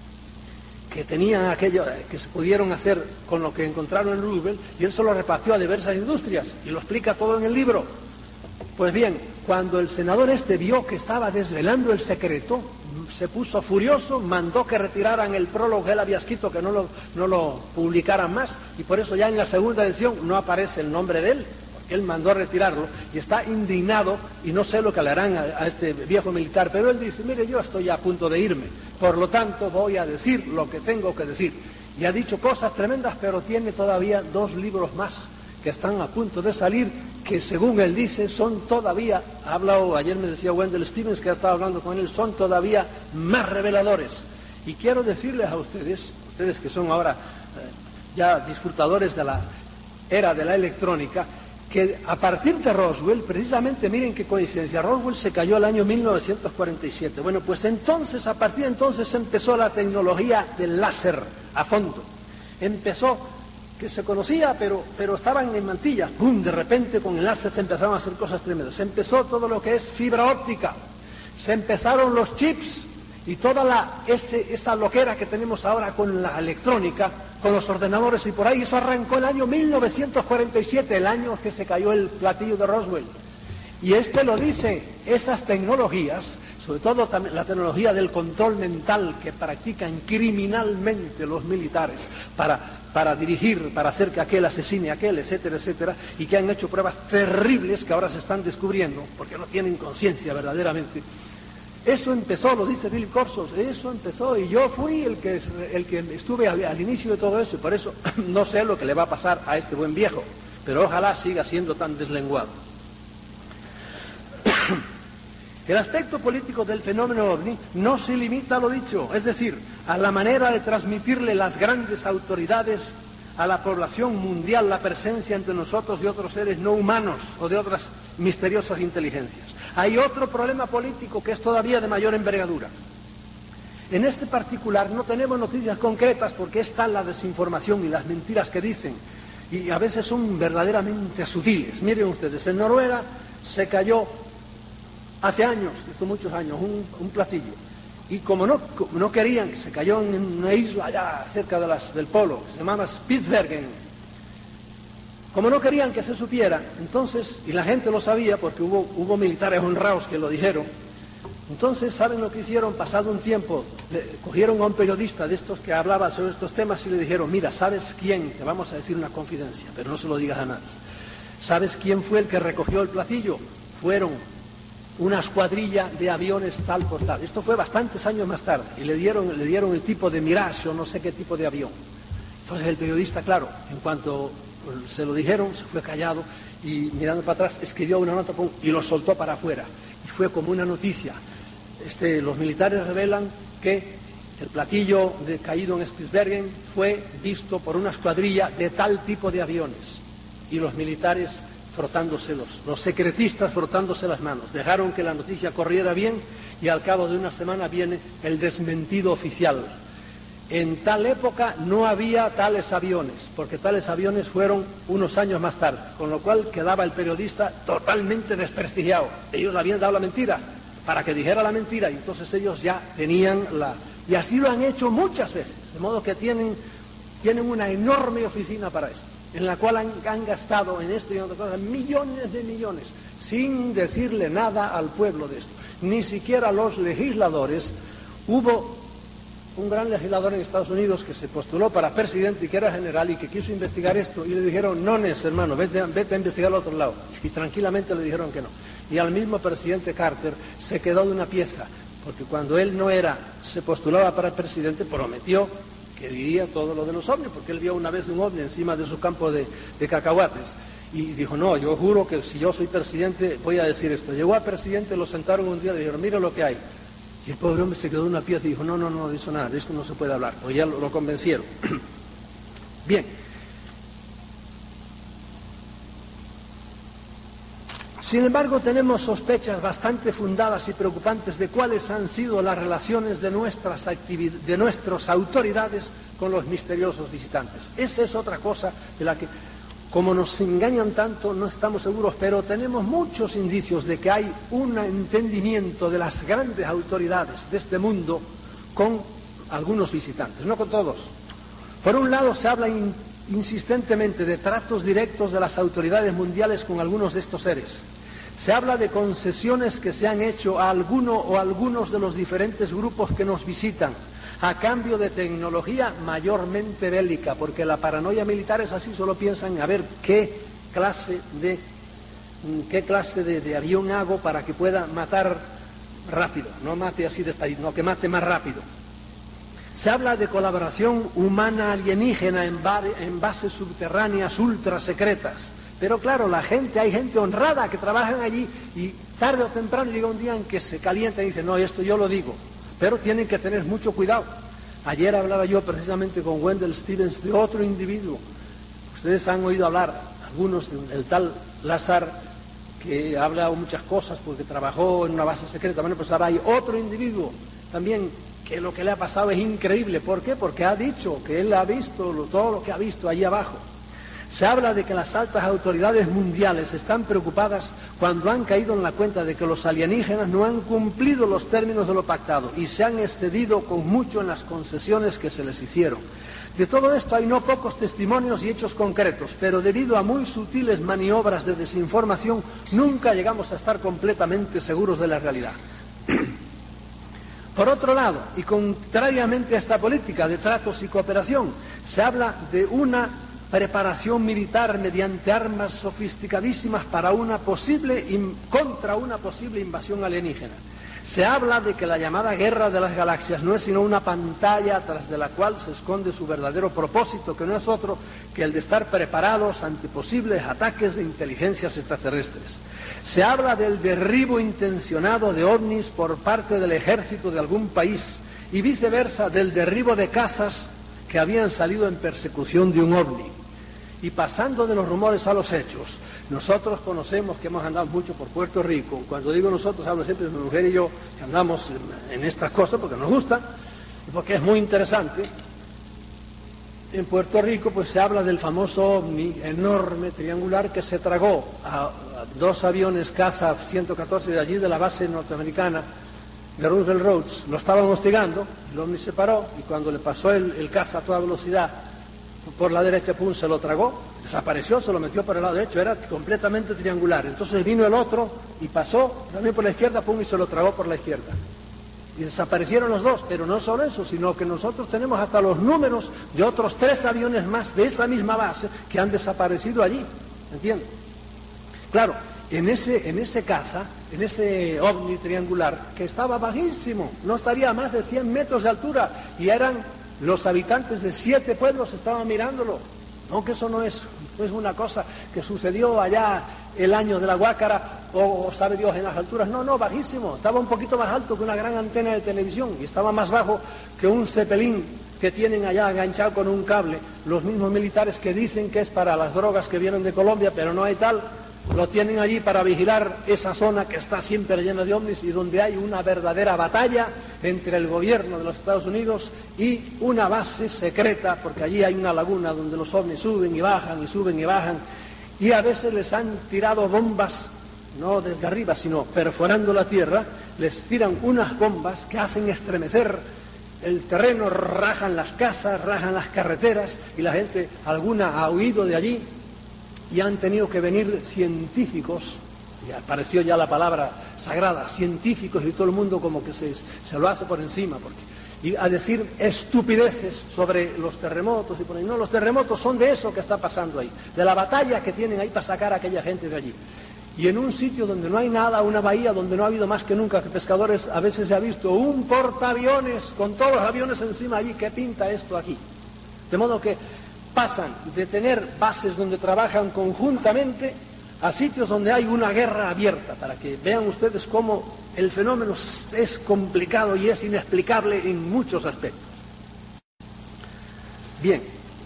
Speaker 1: que tenían aquello, que se pudieron hacer con lo que encontraron en Roosevelt, y él se lo repartió a diversas industrias, y lo explica todo en el libro. Pues bien, cuando el senador este vio que estaba desvelando el secreto, se puso furioso, mandó que retiraran el prólogo que él había escrito, que no lo, no lo publicaran más, y por eso ya en la segunda edición no aparece el nombre de él, porque él mandó a retirarlo, y está indignado, y no sé lo que le harán a, a este viejo militar, pero él dice, mire, yo estoy ya a punto de irme, por lo tanto voy a decir lo que tengo que decir. Y ha dicho cosas tremendas, pero tiene todavía dos libros más que están a punto de salir, que según él dice son todavía, ha hablado, ayer me decía Wendell Stevens que ha estado hablando con él, son todavía más reveladores. Y quiero decirles a ustedes, ustedes que son ahora eh, ya disfrutadores de la era de la electrónica, que a partir de Roswell, precisamente, miren qué coincidencia, Roswell se cayó el año mil novecientos cuarenta y siete. Bueno, pues entonces, a partir de entonces empezó la tecnología del láser a fondo. Empezó, que se conocía, pero, pero estaban en mantillas. ¡Pum! De repente con el láser se empezaron a hacer cosas tremendas. Se empezó todo lo que es fibra óptica. Se empezaron los chips y toda la, ese, esa loquera que tenemos ahora con la electrónica, con los ordenadores y por ahí. Eso arrancó el año mil novecientos cuarenta y siete, el año que se cayó el platillo de Roswell. Y este lo dice, esas tecnologías, sobre todo la tecnología del control mental que practican criminalmente los militares para, para dirigir, para hacer que aquel asesine a aquel, etcétera, etcétera, y que han hecho pruebas terribles que ahora se están descubriendo, porque no tienen conciencia verdaderamente. Eso empezó, lo dice Philip Corso, eso empezó, y yo fui el que, el que estuve al, al inicio de todo eso, y por eso no sé lo que le va a pasar a este buen viejo, pero ojalá siga siendo tan deslenguado. El aspecto político del fenómeno ovni no se limita a lo dicho, es decir, a la manera de transmitirle las grandes autoridades a la población mundial la presencia entre nosotros de otros seres no humanos o de otras misteriosas inteligencias. Hay otro problema político que es todavía de mayor envergadura. En este particular no tenemos noticias concretas porque está la desinformación y las mentiras que dicen, y a veces son verdaderamente sutiles. Miren ustedes, en Noruega se cayó hace años, esto muchos años, un, un platillo, y como no, como no querían, que se cayó en una isla allá cerca de las, del polo, que se llamaba Spitsbergen, como no querían que se supiera, entonces, y la gente lo sabía porque hubo, hubo militares honrados que lo dijeron, entonces, ¿saben lo que hicieron? Pasado un tiempo, le, cogieron a un periodista de estos que hablaba sobre estos temas y le dijeron, mira, ¿sabes quién? Te vamos a decir una confidencia, pero no se lo digas a nadie. ¿Sabes quién fue el que recogió el platillo? Fueron una escuadrilla de aviones tal por tal. Esto fue bastantes años más tarde, y le dieron, le dieron el tipo de Mirage o no sé qué tipo de avión. Entonces el periodista, claro, en cuanto se lo dijeron, se fue callado y mirando para atrás escribió una nota pum, y lo soltó para afuera. Y fue como una noticia. Este, los militares revelan que el platillo de, caído en Spitsbergen fue visto por una escuadrilla de tal tipo de aviones, y los militares frotándoselos, los secretistas frotándose las manos, dejaron que la noticia corriera bien y al cabo de una semana viene el desmentido oficial. En tal época no había tales aviones, porque tales aviones fueron unos años más tarde, con lo cual quedaba el periodista totalmente desprestigiado. Ellos le habían dado la mentira para que dijera la mentira, y entonces ellos ya tenían la... Y así lo han hecho muchas veces, de modo que tienen, tienen una enorme oficina para eso, en la cual han, han gastado en esto y en otras cosas millones de millones, sin decirle nada al pueblo de esto. Ni siquiera los legisladores. Hubo un gran legislador en Estados Unidos que se postuló para presidente y que era general y que quiso investigar esto, y le dijeron, no, Nes, hermano, vete, vete a investigar al otro lado. Y tranquilamente le dijeron que no. Y al mismo presidente Carter se quedó de una pieza, porque cuando él no era, se postulaba para presidente, prometió que diría todo lo de los ovnis, porque él vio una vez un ovni encima de su campo de, de cacahuates, y dijo, no, yo juro que si yo soy presidente voy a decir esto. Llegó al presidente, lo sentaron un día y le dijeron, mira lo que hay. Y el pobre hombre se quedó de una pieza y dijo, no, no, no, de eso nada, de eso no se puede hablar, pues ya lo, lo convencieron. Bien. Sin embargo, tenemos sospechas bastante fundadas y preocupantes de cuáles han sido las relaciones de nuestras, de nuestras autoridades con los misteriosos visitantes. Esa es otra cosa de la que, como nos engañan tanto, no estamos seguros, pero tenemos muchos indicios de que hay un entendimiento de las grandes autoridades de este mundo con algunos visitantes, no con todos. Por un lado, se habla in, insistentemente de tratos directos de las autoridades mundiales con algunos de estos seres. Se habla de concesiones que se han hecho a alguno o algunos de los diferentes grupos que nos visitan, a cambio de tecnología mayormente bélica, porque la paranoia militar es así, solo piensan a ver qué clase de, qué clase de, de avión hago para que pueda matar rápido, no mate así despacito, no, que mate más rápido. Se habla de colaboración humana alienígena en, bar, en bases subterráneas ultra secretas. Pero claro, la gente, hay gente honrada que trabajan allí y tarde o temprano llega un día en que se calienta y dice, no, esto yo lo digo, pero tienen que tener mucho cuidado. Ayer hablaba yo precisamente con Wendell Stevens de otro individuo. Ustedes han oído hablar, algunos, del tal Lazar, que ha hablado muchas cosas porque trabajó en una base secreta. Bueno, pues ahora hay otro individuo también que lo que le ha pasado es increíble. ¿Por qué? Porque ha dicho que él ha visto lo, todo lo que ha visto allí abajo. Se habla de que las altas autoridades mundiales están preocupadas cuando han caído en la cuenta de que los alienígenas no han cumplido los términos de lo pactado y se han excedido con mucho en las concesiones que se les hicieron. De todo esto hay no pocos testimonios y hechos concretos, pero debido a muy sutiles maniobras de desinformación nunca llegamos a estar completamente seguros de la realidad. Por otro lado, y contrariamente a esta política de tratos y cooperación, se habla de una preparación militar mediante armas sofisticadísimas para una posible contra una posible invasión alienígena. Se habla de que la llamada guerra de las galaxias no es sino una pantalla tras de la cual se esconde su verdadero propósito, que no es otro que el de estar preparados ante posibles ataques de inteligencias extraterrestres. Se habla del derribo intencionado de ovnis por parte del ejército de algún país y viceversa del derribo de casas que habían salido en persecución de un ovni. Y pasando de los rumores a los hechos, nosotros conocemos que hemos andado mucho por Puerto Rico. Cuando digo nosotros, hablo siempre de mi mujer y yo, que andamos en, en estas cosas porque nos gustan y porque es muy interesante. En Puerto Rico pues se habla del famoso ovni enorme, triangular, que se tragó a, a dos aviones caza ciento catorce de allí de la base norteamericana de Roosevelt Roads. Lo estaban hostigando, el ovni se paró y cuando le pasó el, el caza a toda velocidad por la derecha, pum, se lo tragó, desapareció, se lo metió por el lado derecho, era completamente triangular. Entonces vino el otro y pasó también por la izquierda, pum, y se lo tragó por la izquierda. Y desaparecieron los dos, pero no solo eso, sino que nosotros tenemos hasta los números de otros tres aviones más de esa misma base que han desaparecido allí, ¿entiendes? Claro, en ese, en ese caza, en ese ovni triangular, que estaba bajísimo, no estaría a más de cien metros de altura, y eran los habitantes de siete pueblos estaban mirándolo. No, que eso no es, no es una cosa que sucedió allá el año de la Guácara, o, o sabe Dios en las alturas. No, no, bajísimo, estaba un poquito más alto que una gran antena de televisión, y estaba más bajo que un cepelín que tienen allá enganchado con un cable los mismos militares que dicen que es para las drogas que vienen de Colombia, pero no hay tal. Lo tienen allí para vigilar esa zona que está siempre llena de ovnis y donde hay una verdadera batalla entre el gobierno de los Estados Unidos y una base secreta, porque allí hay una laguna donde los ovnis suben y bajan y suben y bajan, y a veces les han tirado bombas, no desde arriba, sino perforando la tierra, les tiran unas bombas que hacen estremecer el terreno, rajan las casas, rajan las carreteras, y la gente, alguna ha huido de allí. Y han tenido que venir científicos, y apareció ya la palabra sagrada, científicos, y todo el mundo como que se, se lo hace por encima, porque, y a decir estupideces sobre los terremotos, y por ahí. No, los terremotos son de eso que está pasando ahí, de la batalla que tienen ahí para sacar a aquella gente de allí. Y en un sitio donde no hay nada, una bahía donde no ha habido más que nunca que pescadores, a veces se ha visto un portaaviones con todos los aviones encima allí. ¿Qué pinta esto aquí? De modo que pasan de tener bases donde trabajan conjuntamente a sitios donde hay una guerra abierta, para que vean ustedes cómo el fenómeno es complicado y es inexplicable en muchos aspectos. Bien,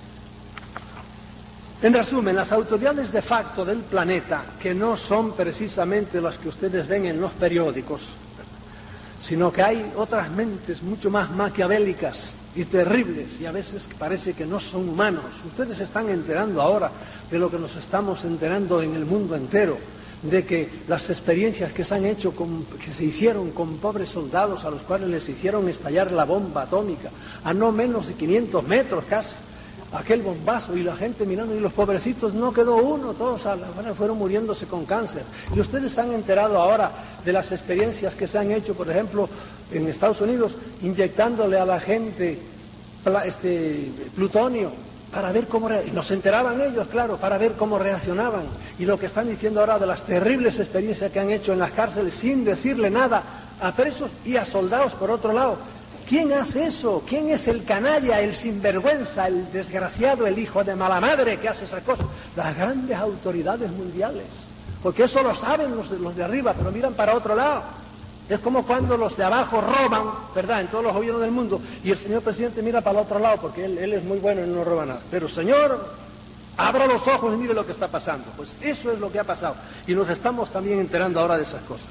Speaker 1: en resumen, las autoridades de facto del planeta, que no son precisamente las que ustedes ven en los periódicos, sino que hay otras mentes mucho más maquiavélicas y terribles, y a veces parece que no son humanos. Ustedes se están enterando ahora de lo que nos estamos enterando en el mundo entero, de que las experiencias que se han hecho, con, que se hicieron con pobres soldados a los cuales les hicieron estallar la bomba atómica a no menos de quinientos metros casi, aquel bombazo, y la gente mirando, y los pobrecitos no quedó uno, todos a la, bueno, fueron muriéndose con cáncer. Y ustedes se han enterado ahora de las experiencias que se han hecho, por ejemplo, en Estados Unidos, inyectándole a la gente este, plutonio, para ver cómo, y nos enteraban ellos, claro, para ver cómo reaccionaban. Y lo que están diciendo ahora de las terribles experiencias que han hecho en las cárceles sin decirle nada a presos y a soldados por otro lado. ¿Quién hace eso? ¿Quién es el canalla, el sinvergüenza, el desgraciado, el hijo de mala madre que hace esas cosas? Las grandes autoridades mundiales. Porque eso lo saben los, los de arriba, pero miran para otro lado. Es como cuando los de abajo roban, ¿verdad?, en todos los gobiernos del mundo, y el señor presidente mira para el otro lado, porque él, él es muy bueno y no roba nada. Pero señor, abra los ojos y mire lo que está pasando. Pues eso es lo que ha pasado. Y nos estamos también enterando ahora de esas cosas.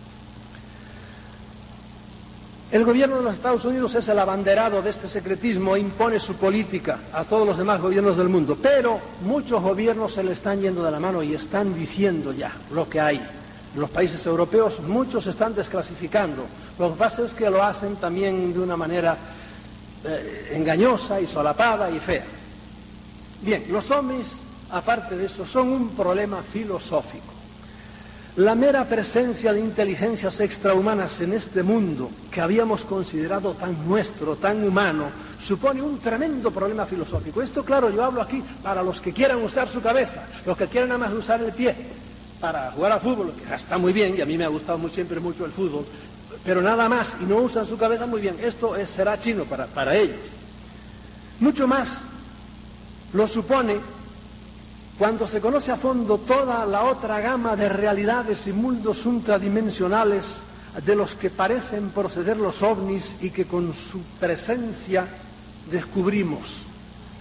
Speaker 1: El gobierno de los Estados Unidos es el abanderado de este secretismo e impone su política a todos los demás gobiernos del mundo, pero muchos gobiernos se le están yendo de la mano y están diciendo ya lo que hay. En los países europeos muchos están desclasificando. Lo que pasa es que lo hacen también de una manera eh, engañosa y solapada y fea. Bien, los ovnis, aparte de eso, son un problema filosófico. La mera presencia de inteligencias extrahumanas en este mundo, que habíamos considerado tan nuestro, tan humano, supone un tremendo problema filosófico. Esto, claro, yo hablo aquí para los que quieran usar su cabeza, los que quieran nada más usar el pie para jugar al fútbol, que está muy bien, y a mí me ha gustado muy, siempre mucho el fútbol, pero nada más, y no usan su cabeza muy bien. Esto es, será chino para, para ellos. Mucho más lo supone cuando se conoce a fondo toda la otra gama de realidades y mundos ultradimensionales de los que parecen proceder los ovnis y que con su presencia descubrimos.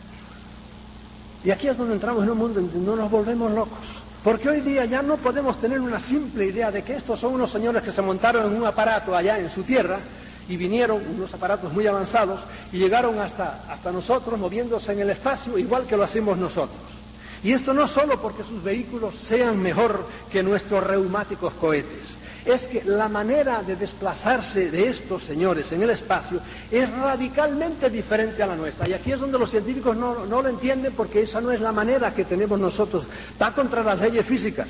Speaker 1: Y aquí es donde entramos en un mundo en donde no nos volvemos locos. Porque hoy día ya no podemos tener una simple idea de que estos son unos señores que se montaron en un aparato allá en su tierra y vinieron, unos aparatos muy avanzados, y llegaron hasta, hasta nosotros moviéndose en el espacio igual que lo hacemos nosotros. Y esto no solo porque sus vehículos sean mejor que nuestros reumáticos cohetes, es que la manera de desplazarse de estos señores en el espacio es radicalmente diferente a la nuestra. Y aquí es donde los científicos no, no lo entienden, porque esa no es la manera que tenemos nosotros. Va contra las leyes físicas.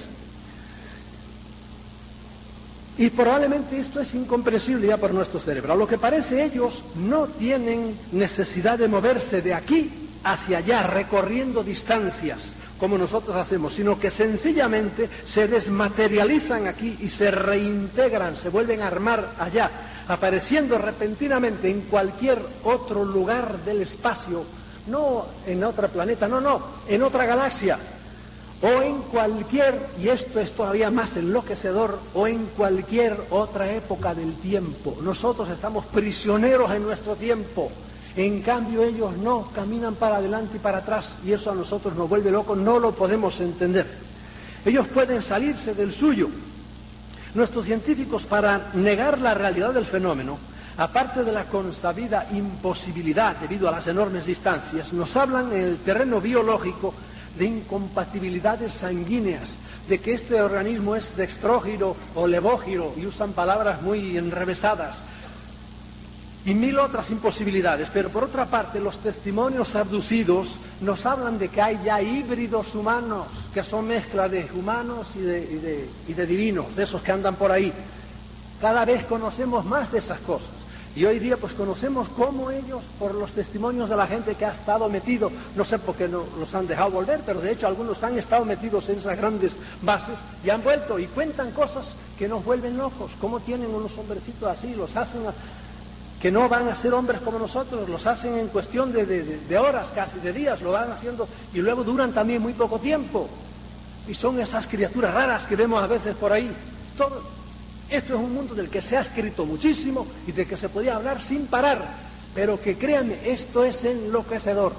Speaker 1: Y probablemente esto es incomprensible ya por nuestro cerebro. A lo que parece, ellos no tienen necesidad de moverse de aquí hacia allá, recorriendo distancias como nosotros hacemos, sino que sencillamente se desmaterializan aquí y se reintegran, se vuelven a armar allá, apareciendo repentinamente en cualquier otro lugar del espacio, no en otro planeta, no, no, en otra galaxia, o en cualquier, y esto es todavía más enloquecedor, o en cualquier otra época del tiempo. Nosotros estamos prisioneros en nuestro tiempo. En cambio ellos no, caminan para adelante y para atrás, y eso a nosotros nos vuelve locos, no lo podemos entender. Ellos pueden salirse del suyo. Nuestros científicos, para negar la realidad del fenómeno, aparte de la consabida imposibilidad debido a las enormes distancias, nos hablan en el terreno biológico de incompatibilidades sanguíneas, de que este organismo es dextrógiro o levógiro, y usan palabras muy enrevesadas, y mil otras imposibilidades. Pero por otra parte, los testimonios abducidos nos hablan de que hay ya híbridos humanos, que son mezcla de humanos y de, y de, y de divinos, de esos que andan por ahí. Cada vez conocemos más de esas cosas. Y hoy día pues conocemos cómo ellos, por los testimonios de la gente que ha estado metido, no sé por qué no los han dejado volver, pero de hecho algunos han estado metidos en esas grandes bases y han vuelto y cuentan cosas que nos vuelven locos. Cómo tienen unos hombrecitos así, los hacen a, que no van a ser hombres como nosotros, los hacen en cuestión de, de, de horas, casi de días, lo van haciendo, y luego duran también muy poco tiempo. Y son esas criaturas raras que vemos a veces por ahí. Todo, esto es un mundo del que se ha escrito muchísimo y del que se podía hablar sin parar, pero que créanme, esto es enloquecedor.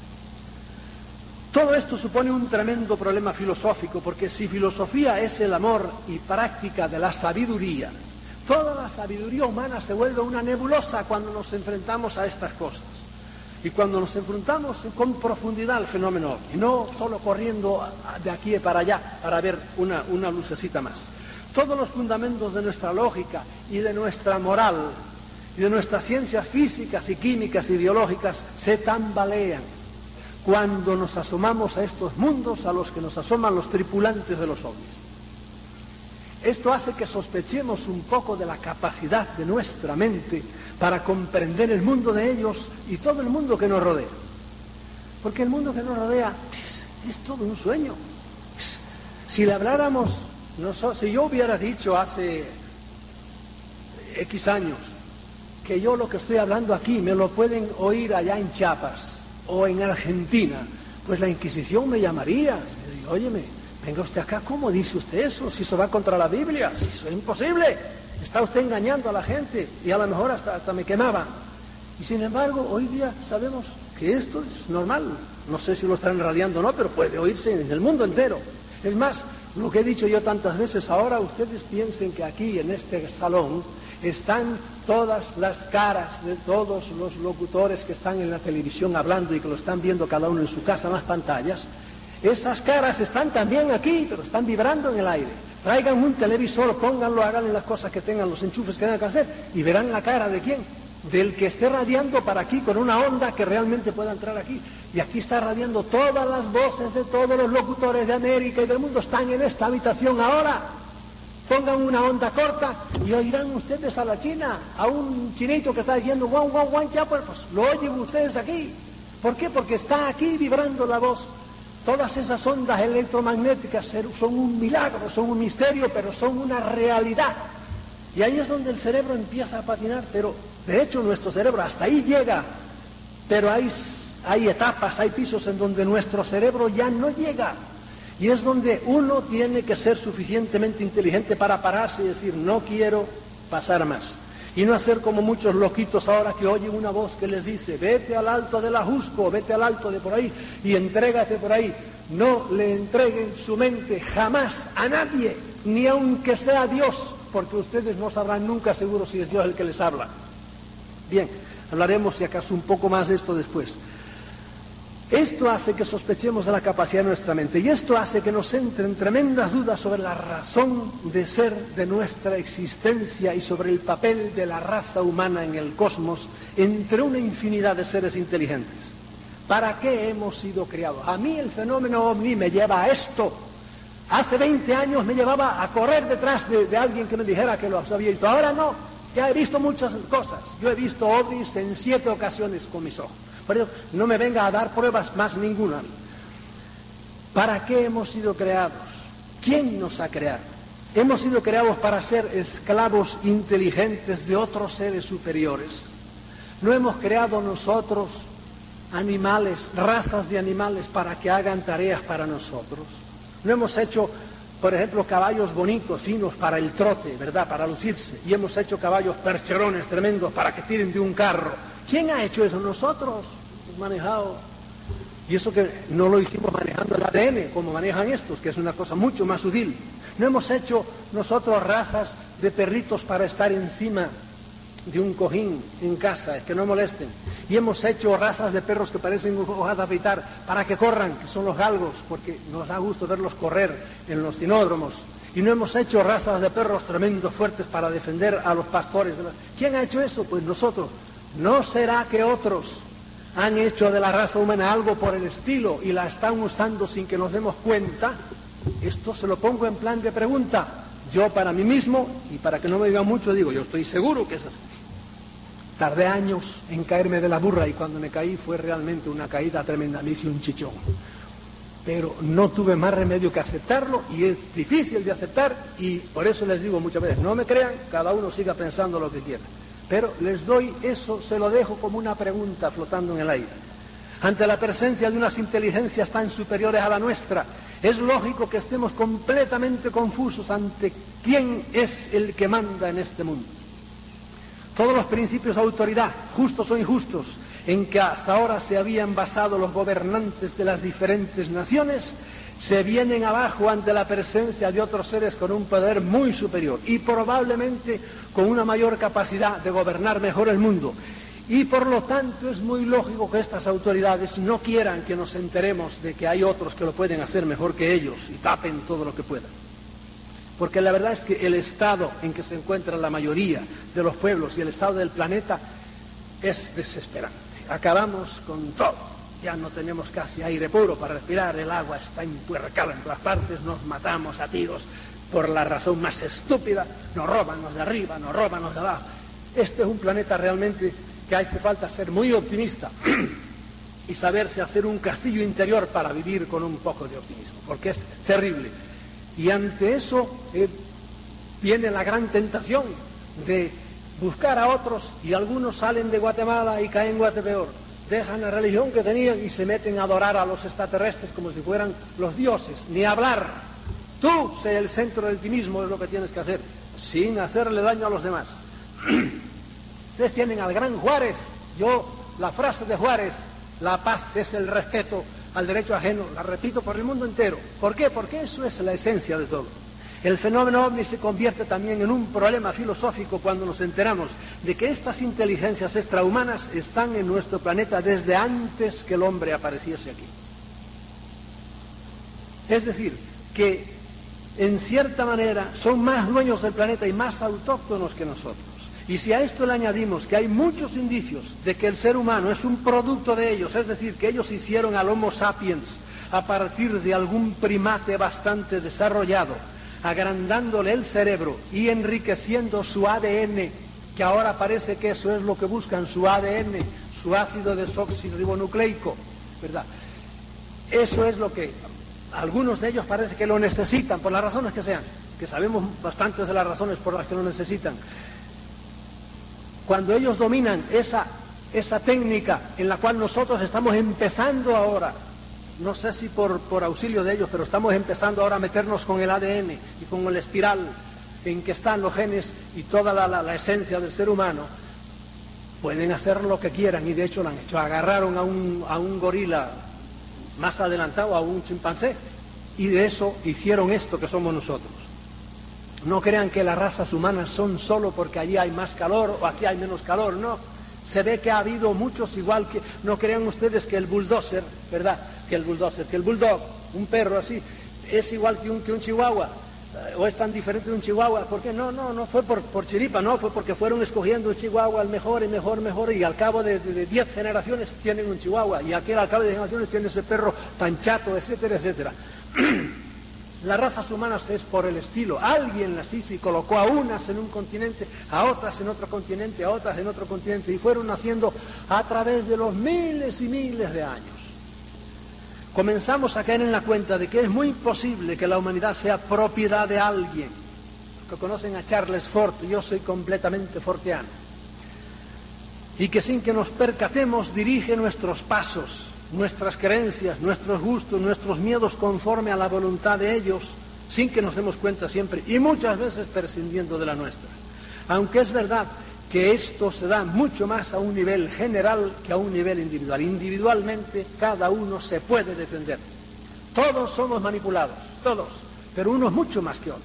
Speaker 1: Todo esto supone un tremendo problema filosófico, porque si filosofía es el amor y práctica de la sabiduría, toda la sabiduría humana se vuelve una nebulosa cuando nos enfrentamos a estas cosas. Y cuando nos enfrentamos con profundidad al fenómeno, y no solo corriendo de aquí para allá para ver una, una lucecita más. Todos los fundamentos de nuestra lógica y de nuestra moral y de nuestras ciencias físicas y químicas y biológicas se tambalean cuando nos asomamos a estos mundos a los que nos asoman los tripulantes de los ovnis. Esto hace que sospechemos un poco de la capacidad de nuestra mente para comprender el mundo de ellos y todo el mundo que nos rodea. Porque el mundo que nos rodea es, es todo un sueño. Es, si le habláramos, no so, si yo hubiera dicho hace X años que yo lo que estoy hablando aquí me lo pueden oír allá en Chiapas o en Argentina, pues la Inquisición me llamaría y me diría, óyeme, venga usted acá, ¿cómo dice usted eso? Si eso va contra la Biblia, si eso es imposible, está usted engañando a la gente, y a lo mejor hasta, hasta me quemaba. Y sin embargo, hoy día sabemos que esto es normal. No sé si lo están radiando o no, pero puede oírse en el mundo entero. Es más, lo que he dicho yo tantas veces, ahora ustedes piensen que aquí en este salón están todas las caras de todos los locutores que están en la televisión hablando y que lo están viendo cada uno en su casa en las pantallas. Esas caras están también aquí, pero están vibrando en el aire. Traigan un televisor, pónganlo, háganle las cosas que tengan, los enchufes que tengan que hacer, y verán la cara de quién, del que esté radiando para aquí con una onda que realmente pueda entrar aquí. Y aquí está radiando todas las voces de todos los locutores de América y del mundo, están en esta habitación ahora. Pongan una onda corta y oirán ustedes a la China, a un chinito que está diciendo guau, guau, guau, ya, pues, pues lo oyen ustedes aquí. ¿Por qué? Porque está aquí vibrando la voz. Todas esas ondas electromagnéticas son un milagro, son un misterio, pero son una realidad. Y ahí es donde el cerebro empieza a patinar, pero de hecho nuestro cerebro hasta ahí llega, pero hay, hay etapas, hay pisos en donde nuestro cerebro ya no llega. Y es donde uno tiene que ser suficientemente inteligente para pararse y decir, no quiero pasar más. Y no hacer como muchos loquitos ahora que oyen una voz que les dice, vete al alto del Ajusco, vete al alto de por ahí y entrégate por ahí. No le entreguen su mente jamás a nadie, ni aunque sea Dios, porque ustedes no sabrán nunca seguro si es Dios el que les habla. Bien, hablaremos si acaso un poco más de esto después. Esto hace que sospechemos de la capacidad de nuestra mente y esto hace que nos entren tremendas dudas sobre la razón de ser de nuestra existencia y sobre el papel de la raza humana en el cosmos entre una infinidad de seres inteligentes. ¿Para qué hemos sido creados? A mí el fenómeno ovni me lleva a esto. Hace veinte años me llevaba a correr detrás de, de alguien que me dijera que lo había visto. Ahora no, ya he visto muchas cosas. Yo he visto ovnis en siete ocasiones con mis ojos. Por eso no me venga a dar pruebas más ninguna. ¿Para qué hemos sido creados? ¿Quién nos ha creado? Hemos sido creados para ser esclavos inteligentes de otros seres superiores. No hemos creado nosotros animales, razas de animales para que hagan tareas para nosotros. No hemos hecho, por ejemplo, caballos bonitos, finos para el trote, ¿verdad? Para lucirse. Y hemos hecho caballos percherones tremendos para que tiren de un carro. ¿Quién ha hecho eso? Nosotros. Hemos manejado. Y eso que no lo hicimos manejando el A D N, como manejan estos, que es una cosa mucho más sutil. No hemos hecho nosotros razas de perritos para estar encima de un cojín en casa, que no molesten. Y hemos hecho razas de perros que parecen hojas de afeitar para que corran, que son los galgos, porque nos da gusto verlos correr en los cinódromos. Y no hemos hecho razas de perros tremendos, fuertes, para defender a los pastores. ¿Quién ha hecho eso? Pues nosotros. ¿No será que otros han hecho de la raza humana algo por el estilo y la están usando sin que nos demos cuenta? Esto se lo pongo en plan de pregunta. Yo para mí mismo, y para que no me digan mucho, digo, yo estoy seguro que es así. Tardé años en caerme de la burra y cuando me caí fue realmente una caída tremenda, me hice un chichón. Pero no tuve más remedio que aceptarlo y es difícil de aceptar y por eso les digo muchas veces, no me crean, cada uno siga pensando lo que quiera. Pero les doy eso, se lo dejo como una pregunta flotando en el aire. Ante la presencia de unas inteligencias tan superiores a la nuestra, es lógico que estemos completamente confusos ante quién es el que manda en este mundo. Todos los principios de autoridad, justos o injustos, en que hasta ahora se habían basado los gobernantes de las diferentes naciones, se vienen abajo ante la presencia de otros seres con un poder muy superior y probablemente con una mayor capacidad de gobernar mejor el mundo. Y por lo tanto es muy lógico que estas autoridades no quieran que nos enteremos de que hay otros que lo pueden hacer mejor que ellos y tapen todo lo que puedan. Porque la verdad es que el estado en que se encuentra la mayoría de los pueblos y el estado del planeta es desesperante. Acabamos con todo. Ya no tenemos casi aire puro para respirar, el agua está empuercada en todas partes, nos matamos a tiros por la razón más estúpida, nos roban los de arriba, nos roban los de abajo. Este es un planeta realmente que hace falta ser muy optimista y saberse hacer un castillo interior para vivir con un poco de optimismo, porque es terrible. Y ante eso eh, viene la gran tentación de buscar a otros y algunos salen de Guatemala y caen en Guatepeor. Dejan la religión que tenían y se meten a adorar a los extraterrestres como si fueran los dioses. Ni hablar. Tú sé el centro de ti mismo, es lo que tienes que hacer, sin hacerle daño a los demás. Ustedes tienen al gran Juárez. Yo, la frase de Juárez, la paz es el respeto al derecho ajeno, la repito por el mundo entero. ¿Por qué? Porque eso es la esencia de todo. El fenómeno ovni se convierte también en un problema filosófico cuando nos enteramos de que estas inteligencias extrahumanas están en nuestro planeta desde antes que el hombre apareciese aquí. Es decir, que en cierta manera son más dueños del planeta y más autóctonos que nosotros. Y si a esto le añadimos que hay muchos indicios de que el ser humano es un producto de ellos, es decir, que ellos hicieron al Homo sapiens a partir de algún primate bastante desarrollado, agrandándole el cerebro y enriqueciendo su A D N, que ahora parece que eso es lo que buscan, su A D N, su ácido desoxirribonucleico, ¿verdad? Eso es lo que algunos de ellos parece que lo necesitan, por las razones que sean, que sabemos bastantes de las razones por las que lo necesitan. Cuando ellos dominan esa, esa técnica en la cual nosotros estamos empezando ahora, no sé si por, por auxilio de ellos, pero estamos empezando ahora a meternos con el A D N y con el espiral en que están los genes y toda la, la, la esencia del ser humano, pueden hacer lo que quieran, y de hecho lo han hecho. Agarraron a un, a un gorila más adelantado, a un chimpancé, y de eso hicieron esto que somos nosotros. No crean que las razas humanas son solo porque allí hay más calor o aquí hay menos calor, no. Se ve que ha habido muchos, igual que, no crean ustedes que el bulldozer, ¿verdad? Que el bulldozer, que el bulldog, un perro así, es igual que un, que un chihuahua, o es tan diferente de un chihuahua. ¿Por qué? No, no, no fue por, por chiripa, no, fue porque fueron escogiendo el chihuahua el mejor y mejor, mejor, y al cabo de, de, de diez generaciones tienen un chihuahua, y aquel al cabo de diez generaciones tiene ese perro tan chato, etcétera, etcétera. Las razas humanas es por el estilo. Alguien las hizo y colocó a unas en un continente, a otras en otro continente, a otras en otro continente, y fueron naciendo a través de los miles y miles de años. Comenzamos a caer en la cuenta de que es muy posible que la humanidad sea propiedad de alguien. Los que conocen a Charles Fort, yo soy completamente fortiano, y que sin que nos percatemos dirige nuestros pasos, nuestras creencias, nuestros gustos, nuestros miedos conforme a la voluntad de ellos, sin que nos demos cuenta siempre, y muchas veces prescindiendo de la nuestra. Aunque es verdad que esto se da mucho más a un nivel general que a un nivel individual. Individualmente cada uno se puede defender. Todos somos manipulados, todos, pero unos mucho más que otros.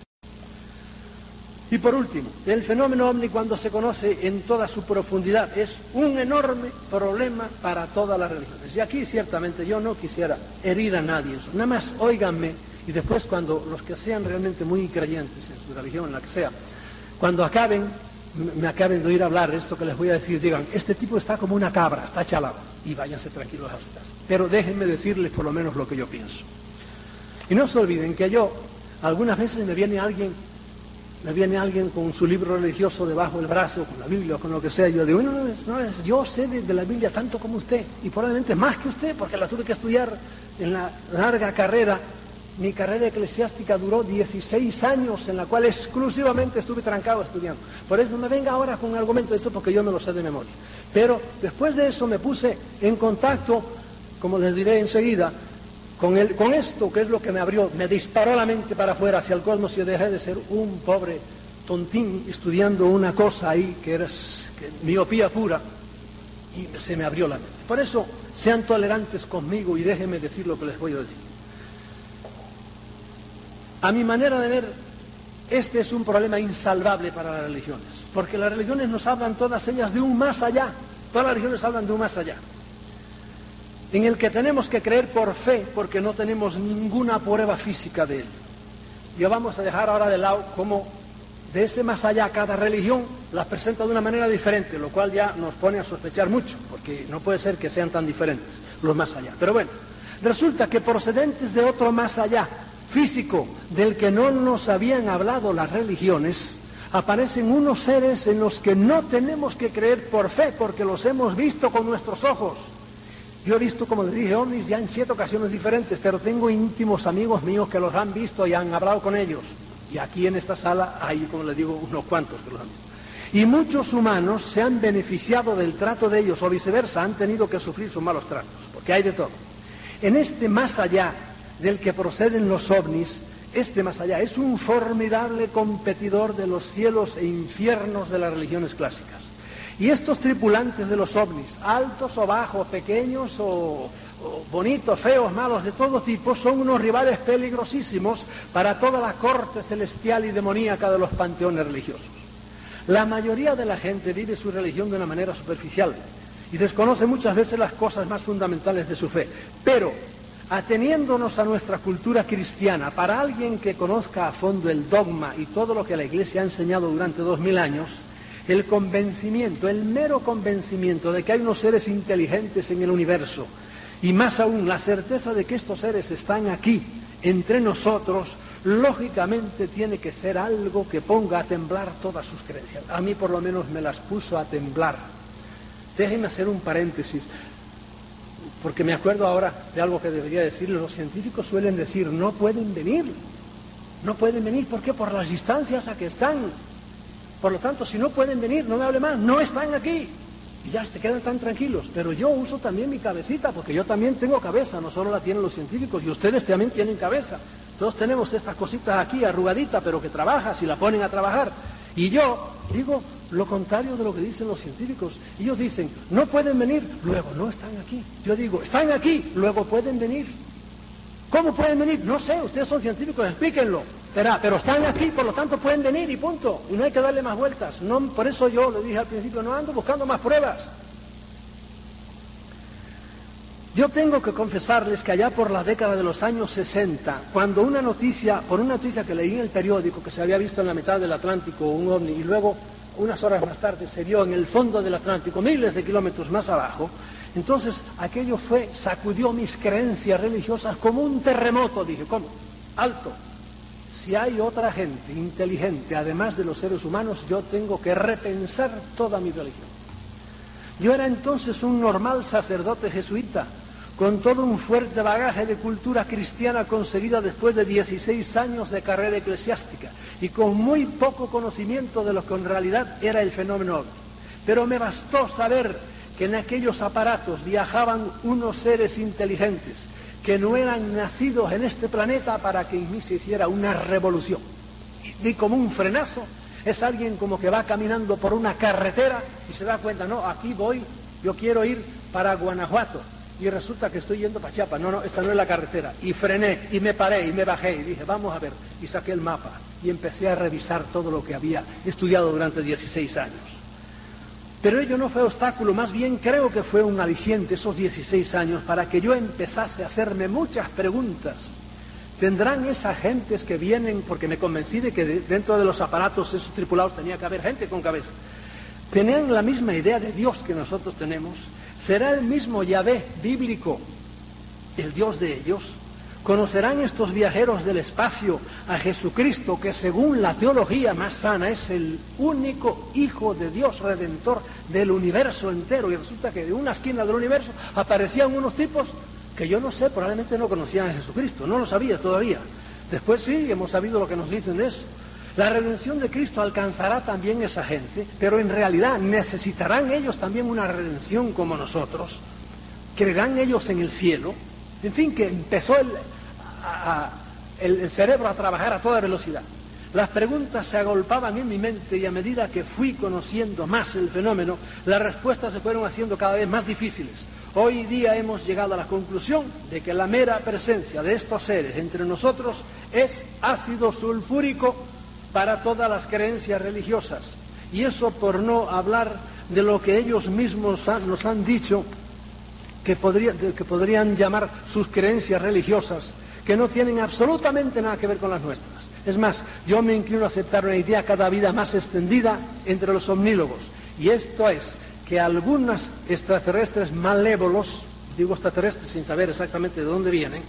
Speaker 1: Y por último, el fenómeno ovni, cuando se conoce en toda su profundidad, es un enorme problema para todas las religiones. Y aquí ciertamente yo no quisiera herir a nadie, eso. Nada más óiganme, y después cuando los que sean realmente muy creyentes en su religión, en la que sea, cuando acaben, me acaben de oír hablar esto que les voy a decir, digan, este tipo está como una cabra, está chalado, y váyanse tranquilos a su casa. Pero déjenme decirles por lo menos lo que yo pienso. Y no se olviden que yo, algunas veces me viene alguien, me viene alguien con su libro religioso debajo del brazo, con la Biblia o con lo que sea, y yo digo, no, no, no, yo sé de, de la Biblia tanto como usted, y probablemente más que usted, porque la tuve que estudiar en la larga carrera. Mi carrera eclesiástica duró dieciséis años, en la cual exclusivamente estuve trancado estudiando. Por eso no me venga ahora con un argumento de esto, porque yo me lo sé de memoria. Pero después de eso me puse en contacto, como les diré enseguida, con, el, con esto, que es lo que me abrió, me disparó la mente para afuera, hacia el cosmos, y dejé de ser un pobre tontín estudiando una cosa ahí que era que, miopía pura, y se me abrió la mente. Por eso, sean tolerantes conmigo y déjenme decir lo que les voy a decir. A mi manera de ver, este es un problema insalvable para las religiones, porque las religiones nos hablan todas ellas de un más allá, todas las religiones hablan de un más allá, en el que tenemos que creer por fe, porque no tenemos ninguna prueba física de él. Yo vamos a dejar ahora de lado cómo de ese más allá cada religión las presenta de una manera diferente, lo cual ya nos pone a sospechar mucho, porque no puede ser que sean tan diferentes los más allá. Pero bueno, resulta que procedentes de otro más allá, físico, del que no nos habían hablado las religiones, aparecen unos seres en los que no tenemos que creer por fe, porque los hemos visto con nuestros ojos. Yo he visto, como les dije, ovnis ya en siete ocasiones diferentes, pero tengo íntimos amigos míos que los han visto y han hablado con ellos. Y aquí en esta sala hay, como les digo, unos cuantos que los han visto. Y muchos humanos se han beneficiado del trato de ellos, o viceversa, han tenido que sufrir sus malos tratos, porque hay de todo. En este más allá del que proceden los ovnis, este más allá es un formidable competidor de los cielos e infiernos de las religiones clásicas. Y estos tripulantes de los ovnis, altos o bajos, pequeños o, o bonitos, feos, malos, de todo tipo, son unos rivales peligrosísimos para toda la corte celestial y demoníaca de los panteones religiosos. La mayoría de la gente vive su religión de una manera superficial y desconoce muchas veces las cosas más fundamentales de su fe, pero ateniéndonos a nuestra cultura cristiana, para alguien que conozca a fondo el dogma y todo lo que la Iglesia ha enseñado durante dos mil años, el convencimiento, el mero convencimiento de que hay unos seres inteligentes en el universo, y más aún la certeza de que estos seres están aquí, entre nosotros, lógicamente tiene que ser algo que ponga a temblar todas sus creencias. A mí por lo menos me las puso a temblar. Déjenme hacer un paréntesis, porque me acuerdo ahora de algo que debería decirles. Los científicos suelen decir, no pueden venir, no pueden venir, ¿por qué? Por las distancias a que están. Por lo tanto, si no pueden venir, no me hable más, no están aquí. Y ya se quedan tan tranquilos. Pero yo uso también mi cabecita, porque yo también tengo cabeza, no solo la tienen los científicos, y ustedes también tienen cabeza. Todos tenemos estas cositas aquí, arrugaditas, pero que trabaja, si la ponen a trabajar. Y yo digo lo contrario de lo que dicen los científicos. Ellos dicen, no pueden venir, luego no están aquí. Yo digo, están aquí, luego pueden venir. ¿Cómo pueden venir? No sé, ustedes son científicos, explíquenlo. Pero, pero están aquí, por lo tanto pueden venir y punto. Y no hay que darle más vueltas. No, por eso yo le dije al principio, no ando buscando más pruebas. Yo tengo que confesarles que allá por la década de los años sesenta, cuando una noticia, por una noticia que leí en el periódico, que se había visto en la mitad del Atlántico un ovni, y luego, unas horas más tarde, se vio en el fondo del Atlántico, miles de kilómetros más abajo, entonces aquello fue, sacudió mis creencias religiosas como un terremoto. Dije, ¿cómo? Alto. Si hay otra gente inteligente, además de los seres humanos, yo tengo que repensar toda mi religión. Yo era entonces un normal sacerdote jesuita, con todo un fuerte bagaje de cultura cristiana conseguida después de dieciséis años de carrera eclesiástica y con muy poco conocimiento de lo que en realidad era el fenómeno ovni. Pero me bastó saber que en aquellos aparatos viajaban unos seres inteligentes que no eran nacidos en este planeta para que en mí se hiciera una revolución. Y como un frenazo, es alguien como que va caminando por una carretera y se da cuenta, no, aquí voy, yo quiero ir para Guanajuato. Y resulta que estoy yendo para Chiapas. No, no, esta no es la carretera. Y frené, y me paré, y me bajé, y dije, vamos a ver. Y saqué el mapa, y empecé a revisar todo lo que había estudiado durante dieciséis años. Pero ello no fue obstáculo, más bien creo que fue un aliciente, esos dieciséis años, para que yo empezase a hacerme muchas preguntas. ¿Tendrán esas gentes que vienen, porque me convencí de que dentro de los aparatos esos tripulados tenía que haber gente con cabeza? ¿Tenían la misma idea de Dios que nosotros tenemos? ¿Será el mismo Yahvé bíblico el Dios de ellos? ¿Conocerán estos viajeros del espacio a Jesucristo, que según la teología más sana es el único Hijo de Dios Redentor del universo entero? Y resulta que de una esquina del universo aparecían unos tipos que yo no sé, probablemente no conocían a Jesucristo, no lo sabía todavía. Después sí, hemos sabido lo que nos dicen de eso. La redención de Cristo alcanzará también esa gente, pero en realidad necesitarán ellos también una redención como nosotros. ¿Creerán ellos en el cielo? En fin, que empezó el, a, a, el, el cerebro a trabajar a toda velocidad. Las preguntas se agolpaban en mi mente y a medida que fui conociendo más el fenómeno, las respuestas se fueron haciendo cada vez más difíciles. Hoy día hemos llegado a la conclusión de que la mera presencia de estos seres entre nosotros es ácido sulfúrico para todas las creencias religiosas. Y eso por no hablar de lo que ellos mismos han, nos han dicho que, podría, que podrían llamar sus creencias religiosas, que no tienen absolutamente nada que ver con las nuestras. Es más, yo me inclino a aceptar una idea cada vida más extendida entre los omnílogos, y esto es que algunos extraterrestres malévolos, digo extraterrestres sin saber exactamente de dónde vienen,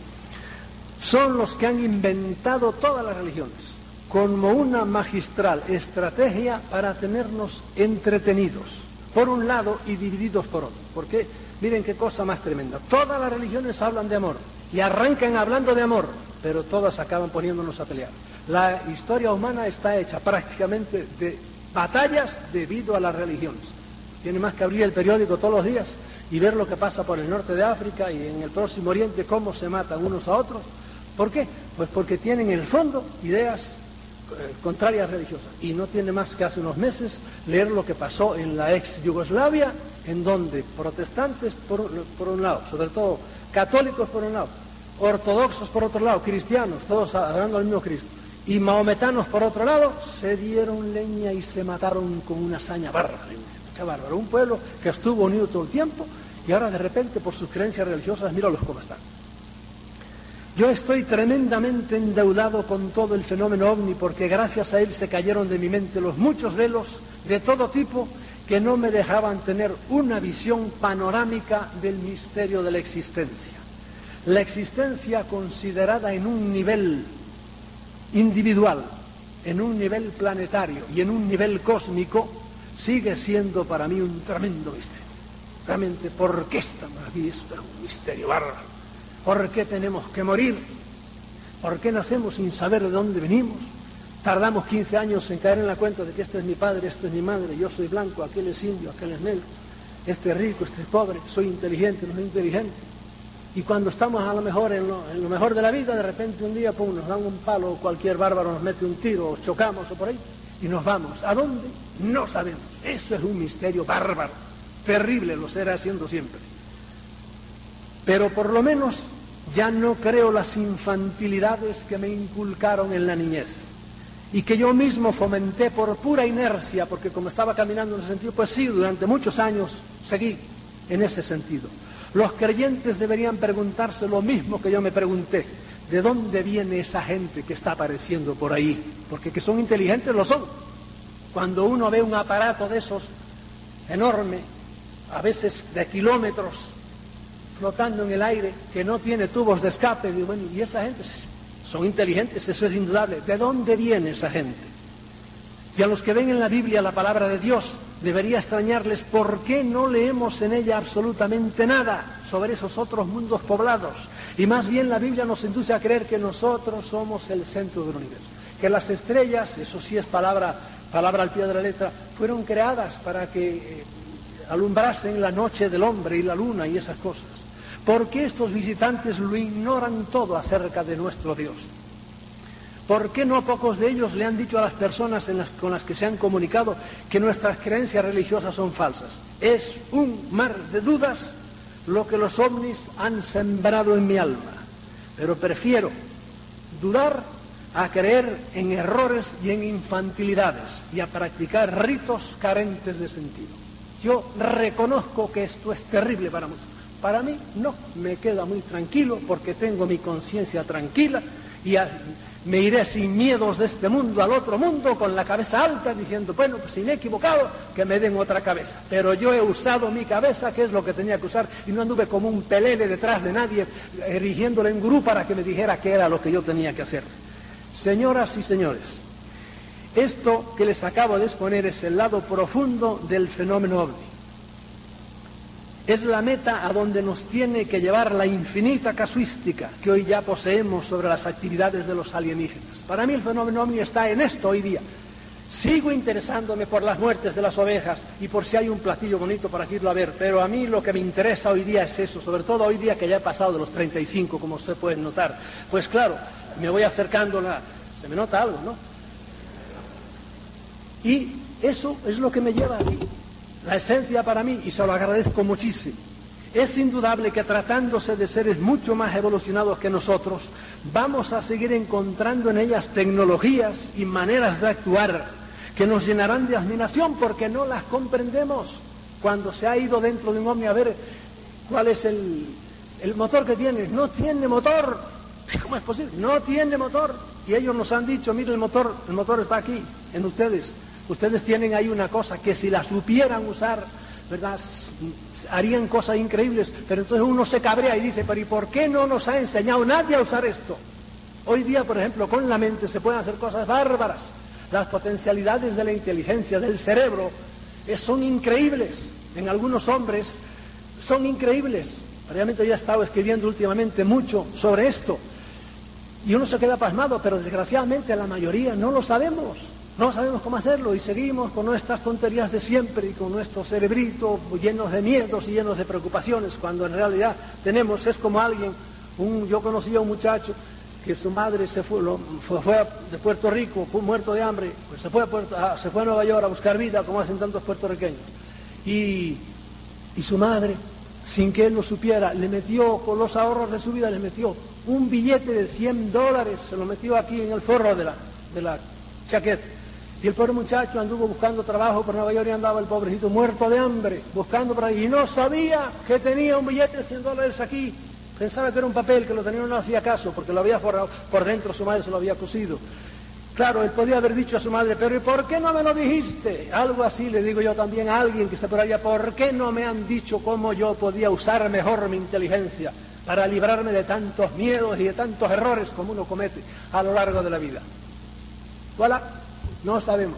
Speaker 1: son los que han inventado todas las religiones como una magistral estrategia para tenernos entretenidos, por un lado, y divididos por otro. Porque, miren qué cosa más tremenda, todas las religiones hablan de amor, y arrancan hablando de amor, pero todas acaban poniéndonos a pelear. La historia humana está hecha prácticamente de batallas debido a las religiones. Tiene más que abrir el periódico todos los días y ver lo que pasa por el norte de África y en el Próximo Oriente, cómo se matan unos a otros. ¿Por qué? Pues porque tienen en el fondo ideas contrarias religiosas. Y no tiene más que hace unos meses leer lo que pasó en la ex Yugoslavia, en donde protestantes por, por un lado, sobre todo católicos por un lado, ortodoxos por otro lado, cristianos, todos adorando al mismo Cristo, y mahometanos por otro lado, se dieron leña y se mataron con una hazaña bárbara. Qué bárbaro, un pueblo que estuvo unido todo el tiempo y ahora de repente por sus creencias religiosas, míralos cómo están. Yo estoy tremendamente endeudado con todo el fenómeno ovni porque gracias a él se cayeron de mi mente los muchos velos de todo tipo que no me dejaban tener una visión panorámica del misterio de la existencia. La existencia considerada en un nivel individual, en un nivel planetario y en un nivel cósmico sigue siendo para mí un tremendo misterio. Realmente, ¿por qué estamos aquí? Es un misterio bárbaro. ¿Por qué tenemos que morir? ¿Por qué nacemos sin saber de dónde venimos? Tardamos quince años en caer en la cuenta de que este es mi padre, este es mi madre, yo soy blanco, aquel es indio, aquel es negro, este es rico, este es pobre, soy inteligente, no soy inteligente. Y cuando estamos a lo mejor en lo, en lo mejor de la vida, de repente un día pum, nos dan un palo, o cualquier bárbaro nos mete un tiro, o chocamos o por ahí, y nos vamos. ¿A dónde? No sabemos. Eso es un misterio bárbaro, terrible, lo será siendo siempre. Pero por lo menos ya no creo las infantilidades que me inculcaron en la niñez y que yo mismo fomenté por pura inercia, porque como estaba caminando en ese sentido, pues sí, durante muchos años seguí en ese sentido. Los creyentes deberían preguntarse lo mismo que yo me pregunté: ¿de dónde viene esa gente que está apareciendo por ahí? Porque que son inteligentes lo son. Cuando uno ve un aparato de esos enorme, a veces de kilómetros, flotando en el aire, que no tiene tubos de escape, digo, bueno, y esa gente son inteligentes, eso es indudable. ¿De dónde viene esa gente? Y a los que ven en la Biblia la palabra de Dios, debería extrañarles por qué no leemos en ella absolutamente nada sobre esos otros mundos poblados. Y más bien la Biblia nos induce a creer que nosotros somos el centro del universo. Que las estrellas, eso sí es palabra, palabra al pie de la letra, fueron creadas para que eh, alumbrasen la noche del hombre y la luna y esas cosas. ¿Por qué estos visitantes lo ignoran todo acerca de nuestro Dios? ¿Por qué no pocos de ellos le han dicho a las personas en las, con las que se han comunicado que nuestras creencias religiosas son falsas? Es un mar de dudas lo que los ovnis han sembrado en mi alma. Pero prefiero dudar a creer en errores y en infantilidades y a practicar ritos carentes de sentido. Yo reconozco que esto es terrible para muchos. Para mí no, me queda muy tranquilo porque tengo mi conciencia tranquila y a, me iré sin miedos de este mundo al otro mundo con la cabeza alta diciendo, bueno, pues si me he equivocado, que me den otra cabeza. Pero yo he usado mi cabeza, que es lo que tenía que usar, y no anduve como un pelele detrás de nadie, erigiéndole en gurú para que me dijera qué era lo que yo tenía que hacer. Señoras y señores, esto que les acabo de exponer es el lado profundo del fenómeno ovni. Es la meta a donde nos tiene que llevar la infinita casuística que hoy ya poseemos sobre las actividades de los alienígenas. Para mí el fenómeno ovni está en esto hoy día. Sigo interesándome por las muertes de las ovejas y por si hay un platillo bonito para irlo a ver, pero a mí lo que me interesa hoy día es eso, sobre todo hoy día que ya he pasado de los treinta y cinco, como ustedes pueden notar. Pues claro, me voy acercando, la... se me nota algo, ¿no? Y eso es lo que me lleva a mí. La esencia para mí, y se lo agradezco muchísimo, es indudable que tratándose de seres mucho más evolucionados que nosotros, vamos a seguir encontrando en ellas tecnologías y maneras de actuar que nos llenarán de admiración porque no las comprendemos. Cuando se ha ido dentro de un ovni a ver cuál es el, el motor que tiene, no tiene motor. ¿Cómo es posible? No tiene motor. Y ellos nos han dicho, mire el motor, el motor está aquí, en ustedes. Ustedes tienen ahí una cosa que si la supieran usar, ¿verdad?, harían cosas increíbles, pero entonces uno se cabrea y dice, pero ¿y por qué no nos ha enseñado nadie a usar esto? Hoy día, por ejemplo, con la mente se pueden hacer cosas bárbaras. Las potencialidades de la inteligencia, del cerebro, eh, son increíbles. En algunos hombres son increíbles. Realmente yo he estado escribiendo últimamente mucho sobre esto. Y uno se queda pasmado, pero desgraciadamente la mayoría no lo sabemos. No sabemos cómo hacerlo y seguimos con nuestras tonterías de siempre y con nuestro cerebrito llenos de miedos y llenos de preocupaciones, cuando en realidad tenemos, es como alguien, un, yo conocí a un muchacho que su madre se fue, lo, fue, fue de Puerto Rico, fue muerto de hambre, pues se fue, a Puerto, a, se fue a Nueva York a buscar vida, como hacen tantos puertorriqueños. Y, y su madre, sin que él lo supiera, le metió, con los ahorros de su vida, le metió un billete de cien dólares, se lo metió aquí en el forro de la, de la chaqueta. Y el pobre muchacho anduvo buscando trabajo por Nueva York y andaba el pobrecito muerto de hambre, buscando por ahí. Y no sabía que tenía un billete de cien dólares aquí. Pensaba que era un papel, que lo tenía, no hacía caso, porque lo había forrado por dentro, su madre se lo había cosido. Claro, él podía haber dicho a su madre, pero ¿y por qué no me lo dijiste? Algo así le digo yo también a alguien que está por allá, ¿por qué no me han dicho cómo yo podía usar mejor mi inteligencia para librarme de tantos miedos y de tantos errores como uno comete a lo largo de la vida? Voilà. No sabemos.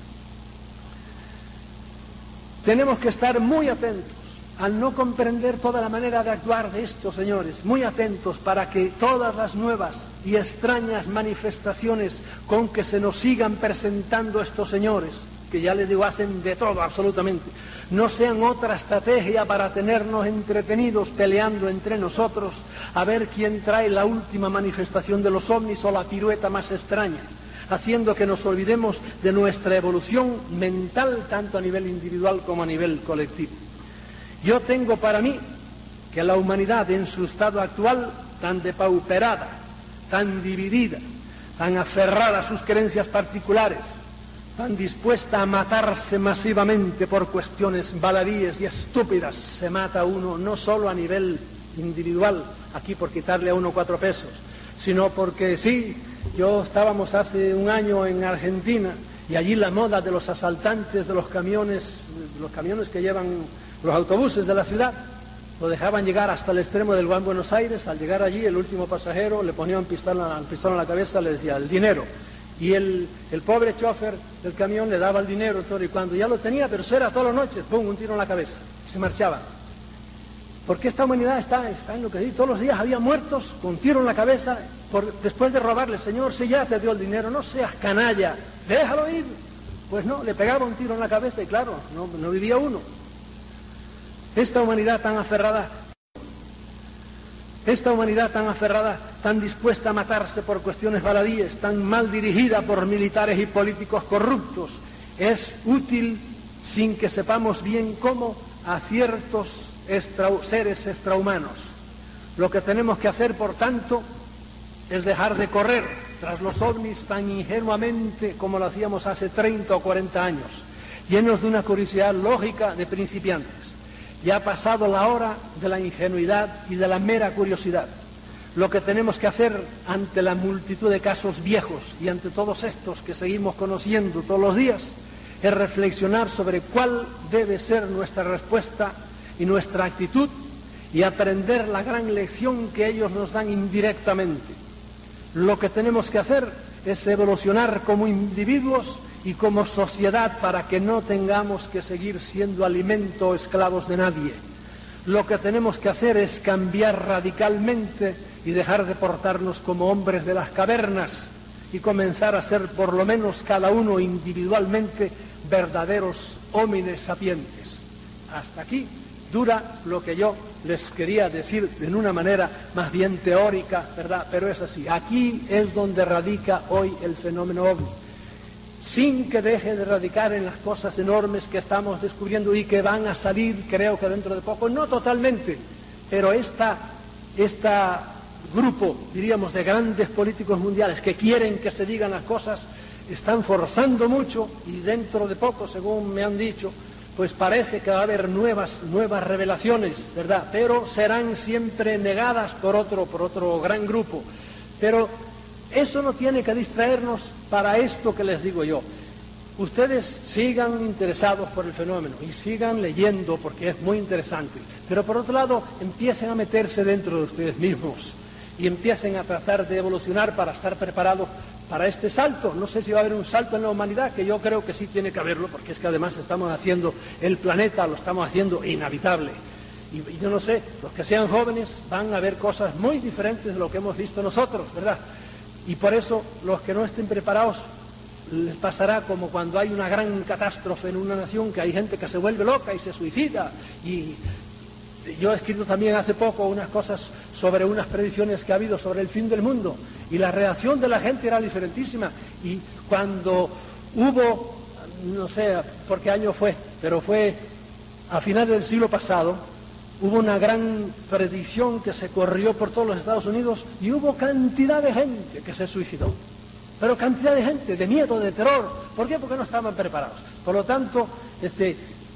Speaker 1: Tenemos que estar muy atentos al no comprender toda la manera de actuar de estos señores, muy atentos para que todas las nuevas y extrañas manifestaciones con que se nos sigan presentando estos señores que ya les digo, hacen de todo absolutamente, no sean otra estrategia para tenernos entretenidos peleando entre nosotros a ver quién trae la última manifestación de los ovnis o la pirueta más extraña, haciendo que nos olvidemos de nuestra evolución mental tanto a nivel individual como a nivel colectivo. Yo tengo para mí que la humanidad en su estado actual, tan depauperada, tan dividida, tan aferrada a sus creencias particulares, tan dispuesta a matarse masivamente por cuestiones baladíes y estúpidas, se mata uno no solo a nivel individual, aquí por quitarle a uno cuatro pesos, sino porque sí, yo estábamos hace un año en Argentina y allí la moda de los asaltantes de los camiones, de los camiones que llevan los autobuses de la ciudad, lo dejaban llegar hasta el extremo del Gran Buenos Aires. Al llegar allí, el último pasajero le ponía un pistola, un pistola en la cabeza, le decía, el dinero. Y el, el pobre chofer del camión le daba el dinero, todo, y cuando ya lo tenía, pero eso era todas las noches, pum, un tiro en la cabeza, y se marchaba. Porque esta humanidad está, está en lo que digo, todos los días había muertos con tiro en la cabeza, por, después de robarle, Señor, si ya te dio el dinero, no seas canalla, déjalo ir. Pues no, le pegaba un tiro en la cabeza y claro, no, no vivía uno. Esta humanidad tan aferrada, esta humanidad tan aferrada, tan dispuesta a matarse por cuestiones baladíes, tan mal dirigida por militares y políticos corruptos, es útil sin que sepamos bien cómo a ciertos extra, seres extrahumanos. Lo que tenemos que hacer, por tanto, es dejar de correr tras los ovnis tan ingenuamente como lo hacíamos hace treinta o cuarenta años, llenos de una curiosidad lógica de principiantes. Ya ha pasado la hora de la ingenuidad y de la mera curiosidad. Lo que tenemos que hacer ante la multitud de casos viejos y ante todos estos que seguimos conociendo todos los días es reflexionar sobre cuál debe ser nuestra respuesta y nuestra actitud y aprender la gran lección que ellos nos dan indirectamente. Lo que tenemos que hacer es evolucionar como individuos y como sociedad para que no tengamos que seguir siendo alimento o esclavos de nadie. Lo que tenemos que hacer es cambiar radicalmente y dejar de portarnos como hombres de las cavernas y comenzar a ser por lo menos cada uno individualmente verdaderos homines sapientes. Hasta aquí dura lo que yo les quería decir en una manera más bien teórica, ¿verdad? Pero es así. Aquí es donde radica hoy el fenómeno ovni. Sin que deje de radicar en las cosas enormes que estamos descubriendo y que van a salir, creo que dentro de poco, no totalmente, pero esta, esta grupo, diríamos, de grandes políticos mundiales que quieren que se digan las cosas, están forzando mucho y dentro de poco, según me han dicho, pues parece que va a haber nuevas, nuevas revelaciones, ¿verdad? Pero serán siempre negadas por otro, por otro gran grupo. Pero eso no tiene que distraernos para esto que les digo yo. Ustedes sigan interesados por el fenómeno y sigan leyendo porque es muy interesante. Pero por otro lado, empiecen a meterse dentro de ustedes mismos y empiecen a tratar de evolucionar para estar preparados para este salto. No sé si va a haber un salto en la humanidad, que yo creo que sí tiene que haberlo, porque es que además estamos haciendo el planeta, lo estamos haciendo inhabitable. Y, y yo no sé, los que sean jóvenes van a ver cosas muy diferentes de lo que hemos visto nosotros, ¿verdad? Y por eso los que no estén preparados les pasará como cuando hay una gran catástrofe en una nación, que hay gente que se vuelve loca y se suicida. Y yo he escrito también hace poco unas cosas sobre unas predicciones que ha habido sobre el fin del mundo y la reacción de la gente era diferentísima. Y cuando hubo, no sé por qué año fue, pero fue a finales del siglo pasado, hubo una gran predicción que se corrió por todos los Estados Unidos y hubo cantidad de gente que se suicidó. Pero cantidad de gente, de miedo, de terror. ¿Por qué? Porque no estaban preparados. Por lo tanto, este,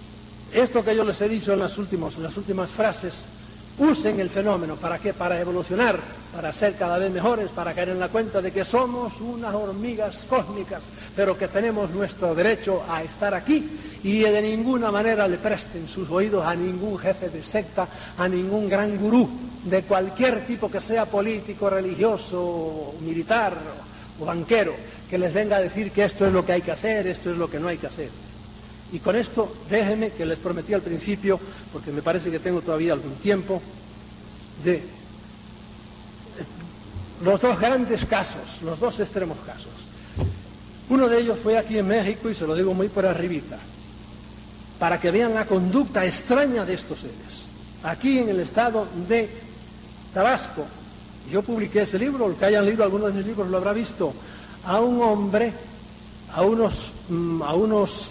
Speaker 1: esto que yo les he dicho en las, últimos, en las últimas frases, usen el fenómeno. ¿Para qué? Para evolucionar, para ser cada vez mejores, para caer en la cuenta de que somos unas hormigas cósmicas, pero que tenemos nuestro derecho a estar aquí y de ninguna manera le presten sus oídos a ningún jefe de secta, a ningún gran gurú de cualquier tipo que sea político, religioso, militar o banquero, que les venga a decir que esto es lo que hay que hacer, esto es lo que no hay que hacer. Y con esto, déjenme, que les prometí al principio, porque me parece que tengo todavía algún tiempo, de los dos grandes casos, los dos extremos casos. Uno de ellos fue aquí en México, y se lo digo muy por arribita, para que vean la conducta extraña de estos seres. Aquí en el estado de Tabasco, yo publiqué ese libro, el que hayan leído algunos de mis libros lo habrá visto, a un hombre, a unos, a unos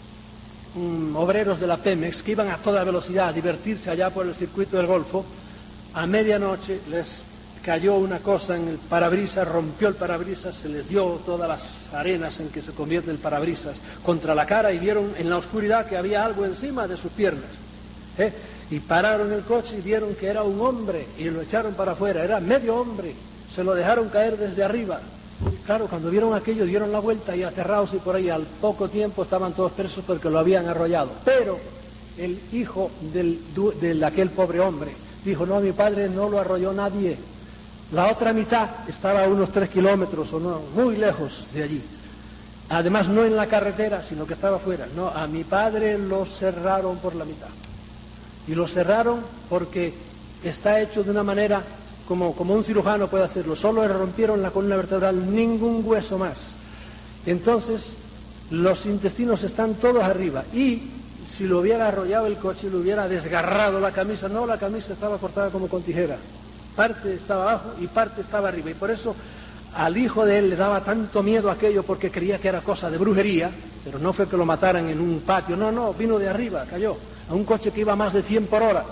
Speaker 1: um, obreros de la Pemex que iban a toda velocidad a divertirse allá por el circuito del Golfo. A medianoche les cayó una cosa en el parabrisas, rompió el parabrisas, se les dio todas las arenas en que se convierte el parabrisas contra la cara, y vieron en la oscuridad que había algo encima de sus piernas, ¿eh? Y pararon el coche y vieron que era un hombre y lo echaron para afuera, era medio hombre, se lo dejaron caer desde arriba. Claro, cuando vieron aquello dieron la vuelta y aterrados, y por ahí al poco tiempo estaban todos presos porque lo habían arrollado. Pero el hijo del, de aquel pobre hombre dijo: no, mi padre no lo arrolló nadie. La otra mitad estaba a unos tres kilómetros o no, muy lejos de allí. Además, no en la carretera, sino que estaba fuera. No, a mi padre lo cerraron por la mitad. Y lo cerraron porque está hecho de una manera como, como un cirujano puede hacerlo. Solo le rompieron la columna vertebral, ningún hueso más. Entonces, los intestinos están todos arriba. Y si lo hubiera arrollado el coche, le hubiera desgarrado la camisa. No, la camisa estaba cortada como con tijera. Parte estaba abajo y parte estaba arriba, y por eso al hijo de él le daba tanto miedo aquello, porque creía que era cosa de brujería. Pero no fue que lo mataran en un patio, no, no, vino de arriba, cayó a un coche que iba a más de cien por hora,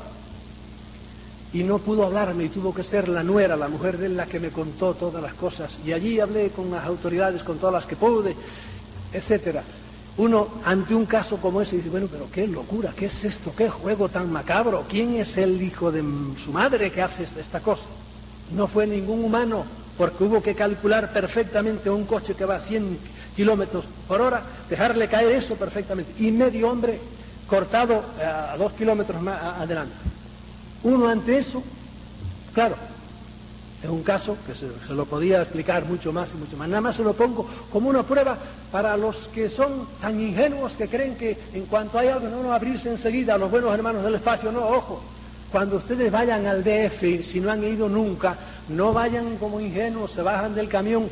Speaker 1: y no pudo hablarme, y tuvo que ser la nuera, la mujer de él, la que me contó todas las cosas, y allí hablé con las autoridades, con todas las que pude, etcétera. Uno, ante un caso como ese, dice: bueno, pero qué locura, qué es esto, qué juego tan macabro, ¿quién es el hijo de su madre que hace esta cosa? No fue ningún humano, porque hubo que calcular perfectamente un coche que va a cien kilómetros por hora, dejarle caer eso perfectamente, y medio hombre cortado a dos kilómetros más adelante. Uno ante eso, claro, es un caso que se, se lo podía explicar mucho más y mucho más. Nada más se lo pongo como una prueba para los que son tan ingenuos que creen que en cuanto hay algo, no, no, abrirse enseguida a los buenos hermanos del espacio. No, ojo, cuando ustedes vayan al D F, si no han ido nunca, no vayan como ingenuos, se bajan del camión.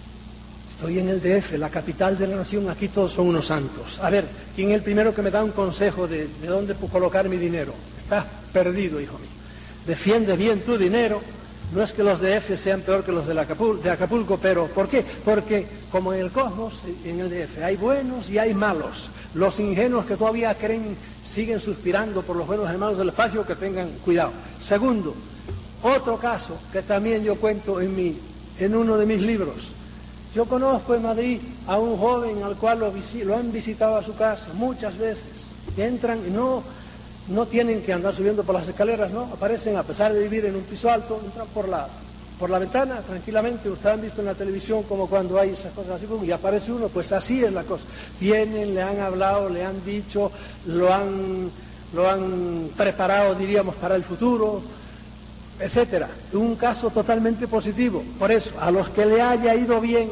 Speaker 1: Estoy en el D F, la capital de la nación, aquí todos son unos santos. A ver, ¿quién es el primero que me da un consejo de, de dónde colocar mi dinero? Estás perdido, hijo mío. Defiende bien tu dinero. No es que los D F sean peor que los de Acapulco, de Acapulco, pero ¿por qué? Porque como en el cosmos, en el D F, hay buenos y hay malos. Los ingenuos que todavía creen, siguen suspirando por los buenos hermanos del espacio, que tengan cuidado. Segundo, otro caso que también yo cuento en, mi, en uno de mis libros. Yo conozco en Madrid a un joven al cual lo, lo han visitado a su casa muchas veces. Entran y no... No tienen que andar subiendo por las escaleras, ¿no? Aparecen, a pesar de vivir en un piso alto, entran por la, por la ventana tranquilamente. Ustedes han visto en la televisión como cuando hay esas cosas así, y aparece uno, pues así es la cosa. Vienen, le han hablado, le han dicho, lo han, lo han preparado, diríamos, para el futuro, etcétera. Un caso totalmente positivo. Por eso, a los que le haya ido bien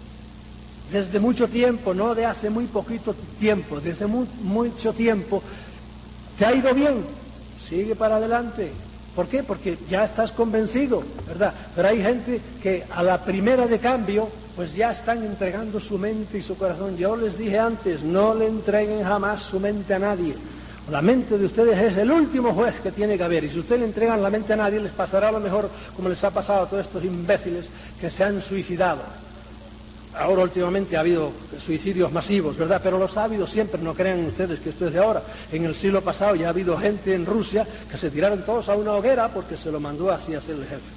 Speaker 1: desde mucho tiempo, no de hace muy poquito tiempo, desde muy, mucho tiempo, ¿te ha ido bien? Sigue para adelante. ¿Por qué? Porque ya estás convencido, ¿verdad? Pero hay gente que a la primera de cambio, pues ya están entregando su mente y su corazón. Yo les dije antes, no le entreguen jamás su mente a nadie. La mente de ustedes es el último juez que tiene que haber. Y si ustedes le entregan la mente a nadie, les pasará a lo mejor como les ha pasado a todos estos imbéciles que se han suicidado. Ahora últimamente ha habido suicidios masivos, ¿verdad? Pero los ha habido siempre, no crean ustedes que esto es de ahora. En el siglo pasado ya ha habido gente en Rusia que se tiraron todos a una hoguera porque se lo mandó así a ser el jefe.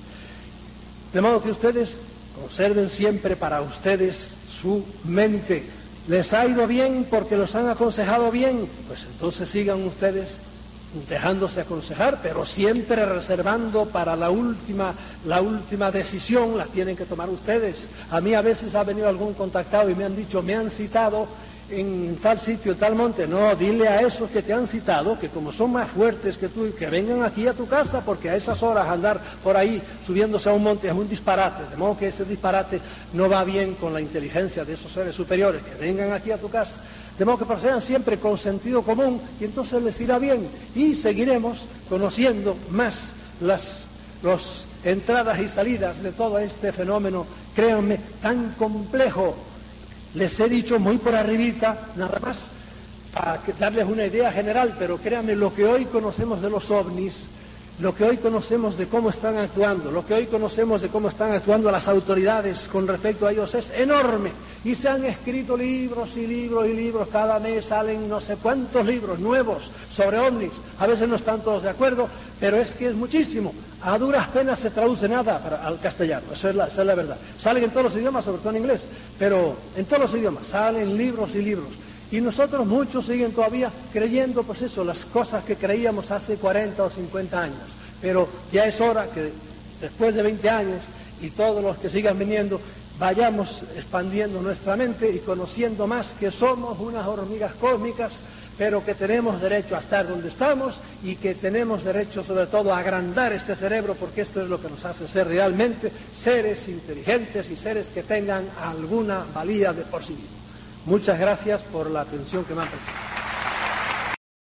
Speaker 1: De modo que ustedes conserven siempre para ustedes su mente. ¿Les ha ido bien porque los han aconsejado bien? Pues entonces sigan ustedes dejándose aconsejar, pero siempre reservando para la última, la última decisión, la tienen que tomar ustedes. A mí a veces ha venido algún contactado y me han dicho, me han citado en tal sitio, en tal monte. No, dile a esos que te han citado, que como son más fuertes que tú, que vengan aquí a tu casa, porque a esas horas andar por ahí subiéndose a un monte es un disparate, de modo que ese disparate no va bien con la inteligencia de esos seres superiores, que vengan aquí a tu casa. De modo que procedan siempre con sentido común, y entonces les irá bien, y seguiremos conociendo más las los entradas y salidas de todo este fenómeno, créanme, tan complejo, Les he dicho muy por arribita, nada más, para darles una idea general, pero créanme, lo que hoy conocemos de los ovnis, lo que hoy conocemos de cómo están actuando, lo que hoy conocemos de cómo están actuando las autoridades con respecto a ellos es enorme. Y se han escrito libros y libros y libros, cada mes salen no sé cuántos libros nuevos sobre ovnis. A veces no están todos de acuerdo, pero es que es muchísimo. A duras penas se traduce nada para, al castellano, eso es, la, esa es la verdad. Salen en todos los idiomas, sobre todo en inglés, pero en todos los idiomas salen libros y libros. Y nosotros, muchos siguen todavía creyendo, pues eso, las cosas que creíamos hace cuarenta o cincuenta años. Pero ya es hora que después de veinte años, y todos los que sigan viniendo, vayamos expandiendo nuestra mente y conociendo más que somos unas hormigas cósmicas, pero que tenemos derecho a estar donde estamos y que tenemos derecho sobre todo a agrandar este cerebro, porque esto es lo que nos hace ser realmente seres inteligentes y seres que tengan alguna valía de por sí mismos. Muchas gracias por la atención que me han prestado.